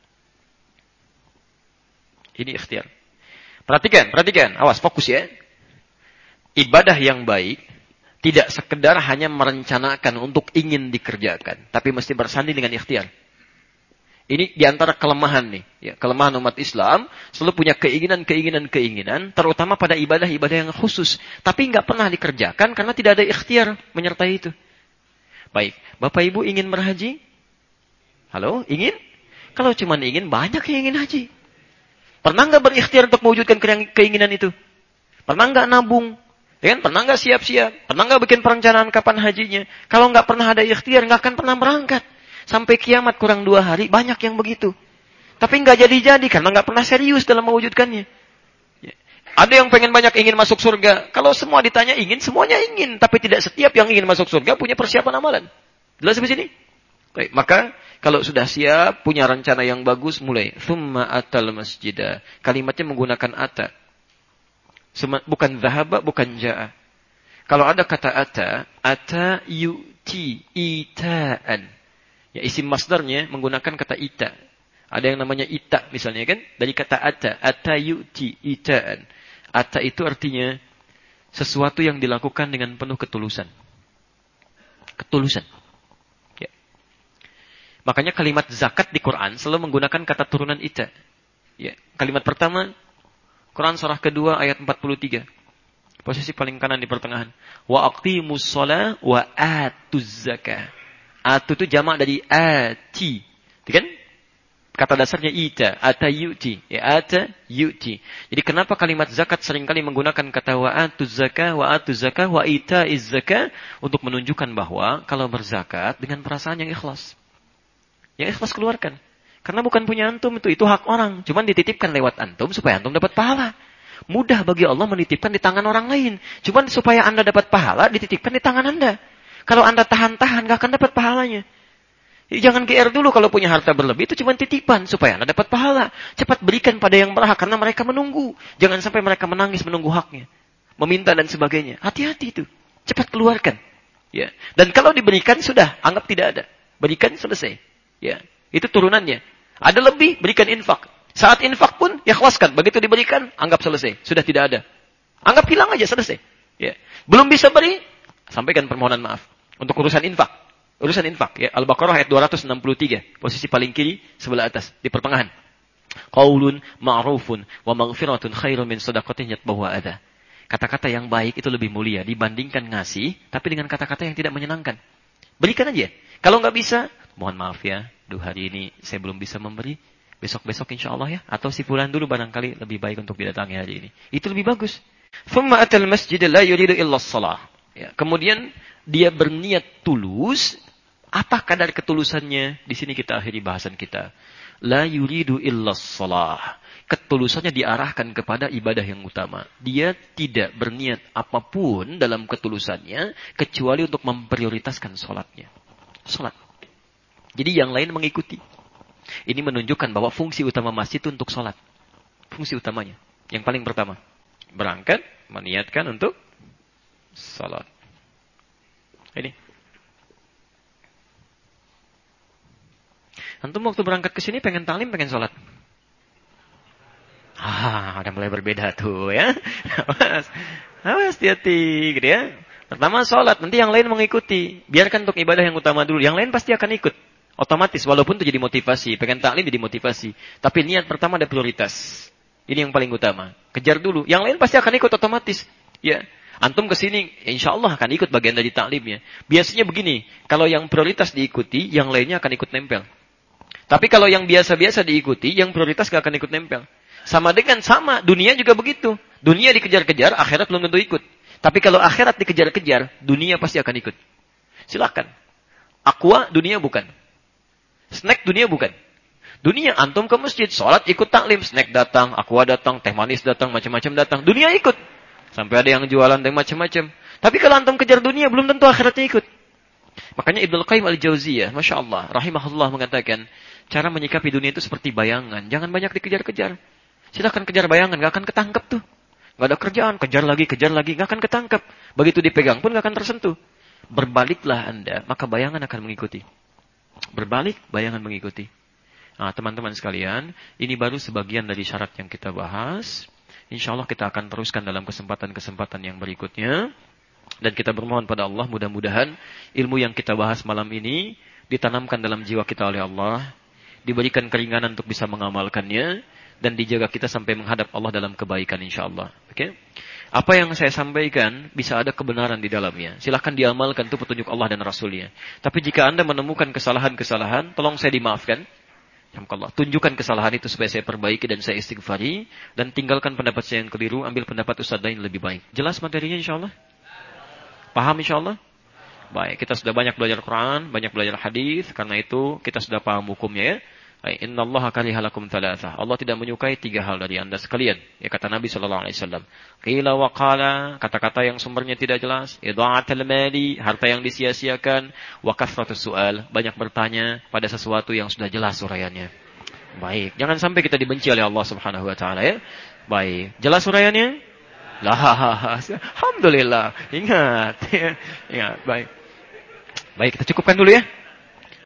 Ini ikhtiar. Perhatikan, perhatikan. Awas, fokus ya. Ibadah yang baik tidak sekedar hanya merencanakan untuk ingin dikerjakan. Tapi mesti bersanding dengan ikhtiar. Ini diantara kelemahan nih. Ya, kelemahan umat Islam selalu punya keinginan-keinginan-keinginan, terutama pada ibadah-ibadah yang khusus. Tapi nggak pernah dikerjakan karena tidak ada ikhtiar menyertai itu. Baik, Bapak Ibu ingin berhaji? Halo, ingin? Kalau cuma ingin, banyak yang ingin haji. Pernah nggak berikhtiar untuk mewujudkan keinginan itu? Pernah nggak nabung? Ya kan? Pernah nggak siap-siap? Pernah nggak bikin perencanaan kapan hajinya? Kalau nggak pernah ada ikhtiar, nggak akan pernah berangkat. Sampai kiamat kurang dua hari, banyak yang begitu. Tapi nggak jadi-jadi, karena nggak pernah serius dalam mewujudkannya. Ya. Ada yang pengen banyak ingin masuk surga. Kalau semua ditanya ingin, semuanya ingin. Tapi tidak setiap yang ingin masuk surga punya persiapan amalan. Jelas di sini? Baik, maka kalau sudah siap, punya rencana yang bagus, mulai. Thumma atal masjidah. Kalimatnya menggunakan ata. Bukan zahaba, bukan ja'a. Kalau ada kata ata, ata yu'ti ita'an. Ya, isim masdarnya menggunakan kata ita. Ada yang namanya ita misalnya kan. Dari kata ata. Ata yu'ti ita'an. Ata itu artinya sesuatu yang dilakukan dengan penuh ketulusan. Ketulusan. Ya. Makanya kalimat zakat di Quran selalu menggunakan kata turunan ita. Ya. Kalimat pertama, Quran surah kedua ayat empat puluh tiga. Posisi paling kanan di pertengahan. Wa aqimus shalah wa atuz zakah. Atu itu jamak dari ati. Kan? Kata dasarnya ita. Ata yu'ti. Ya, ata yu'ti. Jadi kenapa kalimat zakat seringkali menggunakan kata wa atuz zakah, wa atuz zakah, wa ita iz zakah. Untuk menunjukkan bahwa kalau berzakat dengan perasaan yang ikhlas. Yang ikhlas keluarkan. Karena bukan punya antum itu. Itu hak orang. Cuman dititipkan lewat antum supaya antum dapat pahala. Mudah bagi Allah menitipkan di tangan orang lain. Cuman supaya anda dapat pahala dititipkan di tangan anda. Kalau anda tahan-tahan, gak akan dapat pahalanya. Jadi jangan G R dulu kalau punya harta berlebih, itu cuma titipan supaya anda dapat pahala. Cepat berikan pada yang berhak, karena mereka menunggu. Jangan sampai mereka menangis menunggu haknya. Meminta dan sebagainya. Hati-hati itu. Cepat keluarkan. Ya. Dan kalau diberikan, sudah. Anggap tidak ada. Berikan, selesai. Ya. Itu turunannya. Ada lebih, berikan infak. Saat infak pun, ikhlaskan. Begitu diberikan, anggap selesai. Sudah tidak ada. Anggap hilang aja, selesai. Ya. Belum bisa beri, sampaikan permohonan maaf. Untuk urusan infak. Urusan infak. Ya. Al-Baqarah ayat dua ratus enam puluh tiga. Posisi paling kiri, sebelah atas. Di pertengahan. Qaulun ma'rufun wa maghfiratun khairun min shadaqatin yatba'uha adha. Kata-kata yang baik itu lebih mulia dibandingkan ngasih, tapi dengan kata-kata yang tidak menyenangkan. Berikan aja. Kalau nggak bisa, mohon maaf ya. Duh, hari ini saya belum bisa memberi. Besok-besok insya Allah ya. Atau si fulan dulu barangkali lebih baik untuk didatangi hari ini. Itu lebih bagus. Thumma atal masjid la yuridu illa shalah. Ya, kemudian dia berniat tulus. Apa kadar ketulusannya? Di sini kita akhiri bahasan kita. La yuridu illa shalah. Ketulusannya diarahkan kepada ibadah yang utama. Dia tidak berniat apapun dalam ketulusannya kecuali untuk memprioritaskan sholatnya. Sholat. Jadi yang lain mengikuti. Ini menunjukkan bahwa fungsi utama masjid itu untuk sholat. Fungsi utamanya. Yang paling pertama. Berangkat, meniatkan untuk sholat. Ini. Antum waktu berangkat ke sini pengen talim, pengen sholat. Ah, udah mulai berbeda tuh ya. Awas, awas hati-hati gitu ya. Pertama sholat, nanti yang lain mengikuti. Biarkan untuk ibadah yang utama dulu. Yang lain pasti akan ikut. Otomatis, walaupun itu jadi motivasi. Pengen taklim jadi motivasi. Tapi niat pertama ada prioritas. Ini yang paling utama. Kejar dulu. Yang lain pasti akan ikut otomatis. Ya. Antum kesini, insya Allah akan ikut bagian dari taklimnya. Biasanya begini, kalau yang prioritas diikuti, yang lainnya akan ikut nempel. Tapi kalau yang biasa-biasa diikuti, yang prioritas gak akan ikut nempel. Sama dengan sama, dunia juga begitu. Dunia dikejar-kejar, akhirat belum tentu ikut. Tapi kalau akhirat dikejar-kejar, dunia pasti akan ikut. Silakan. Aqua, dunia bukan. Snack, dunia bukan. Dunia, antum ke masjid, sholat ikut taklim. Snack datang, aqua datang, teh manis datang, macam-macam datang. Dunia ikut. Sampai ada yang jualan dan macam-macam. Tapi kalau antum kejar dunia, belum tentu akhiratnya ikut. Makanya Ibnu Qayyim al-Jauziyah, Masya Allah, rahimahullah mengatakan, cara menyikapi dunia itu seperti bayangan. Jangan banyak dikejar-kejar. Silakan kejar bayangan, gak akan ketangkep tuh. Gak ada kerjaan, kejar lagi, kejar lagi, gak akan ketangkep. Begitu dipegang pun gak akan tersentuh. Berbaliklah Anda, maka bayangan akan mengikuti. Berbalik, bayangan mengikuti. Nah, teman-teman sekalian, ini baru sebagian dari syarat yang kita bahas. Insya Allah kita akan teruskan dalam kesempatan-kesempatan yang berikutnya. Dan kita bermohon pada Allah, mudah-mudahan ilmu yang kita bahas malam ini ditanamkan dalam jiwa kita oleh Allah. Diberikan keringanan untuk bisa mengamalkannya. Dan dijaga kita sampai menghadap Allah dalam kebaikan insya Allah. Oke? Apa yang saya sampaikan bisa ada kebenaran di dalamnya. Silahkan diamalkan, itu petunjuk Allah dan Rasulnya. Tapi jika Anda menemukan kesalahan-kesalahan, tolong saya dimaafkan. Tunjukkan kesalahan itu supaya saya perbaiki dan saya istighfari. Dan tinggalkan pendapat saya yang keliru, ambil pendapat Ustaz lain lebih baik. Jelas materinya insya Allah? Paham insya Allah? Baik, kita sudah banyak belajar Quran, banyak belajar hadis. Karena itu kita sudah paham hukumnya ya. Inna Allah kariha lakum thalathah. Allah tidak menyukai tiga hal dari anda sekalian. Ya kata Nabi sallallahu alaihi wasallam. Qila wa qala, kata-kata yang sumbernya tidak jelas. Idha'atul mali, harta yang disia-siakan. Wa kathratus su'al, banyak bertanya pada sesuatu yang sudah jelas uraiannya. Baik, jangan sampai kita dibenci oleh Allah Subhanahu wa taala ya. Baik, jelas uraiannya? Lah, alhamdulillah. Ingat. Ingat, baik. Baik, kita cukupkan dulu ya.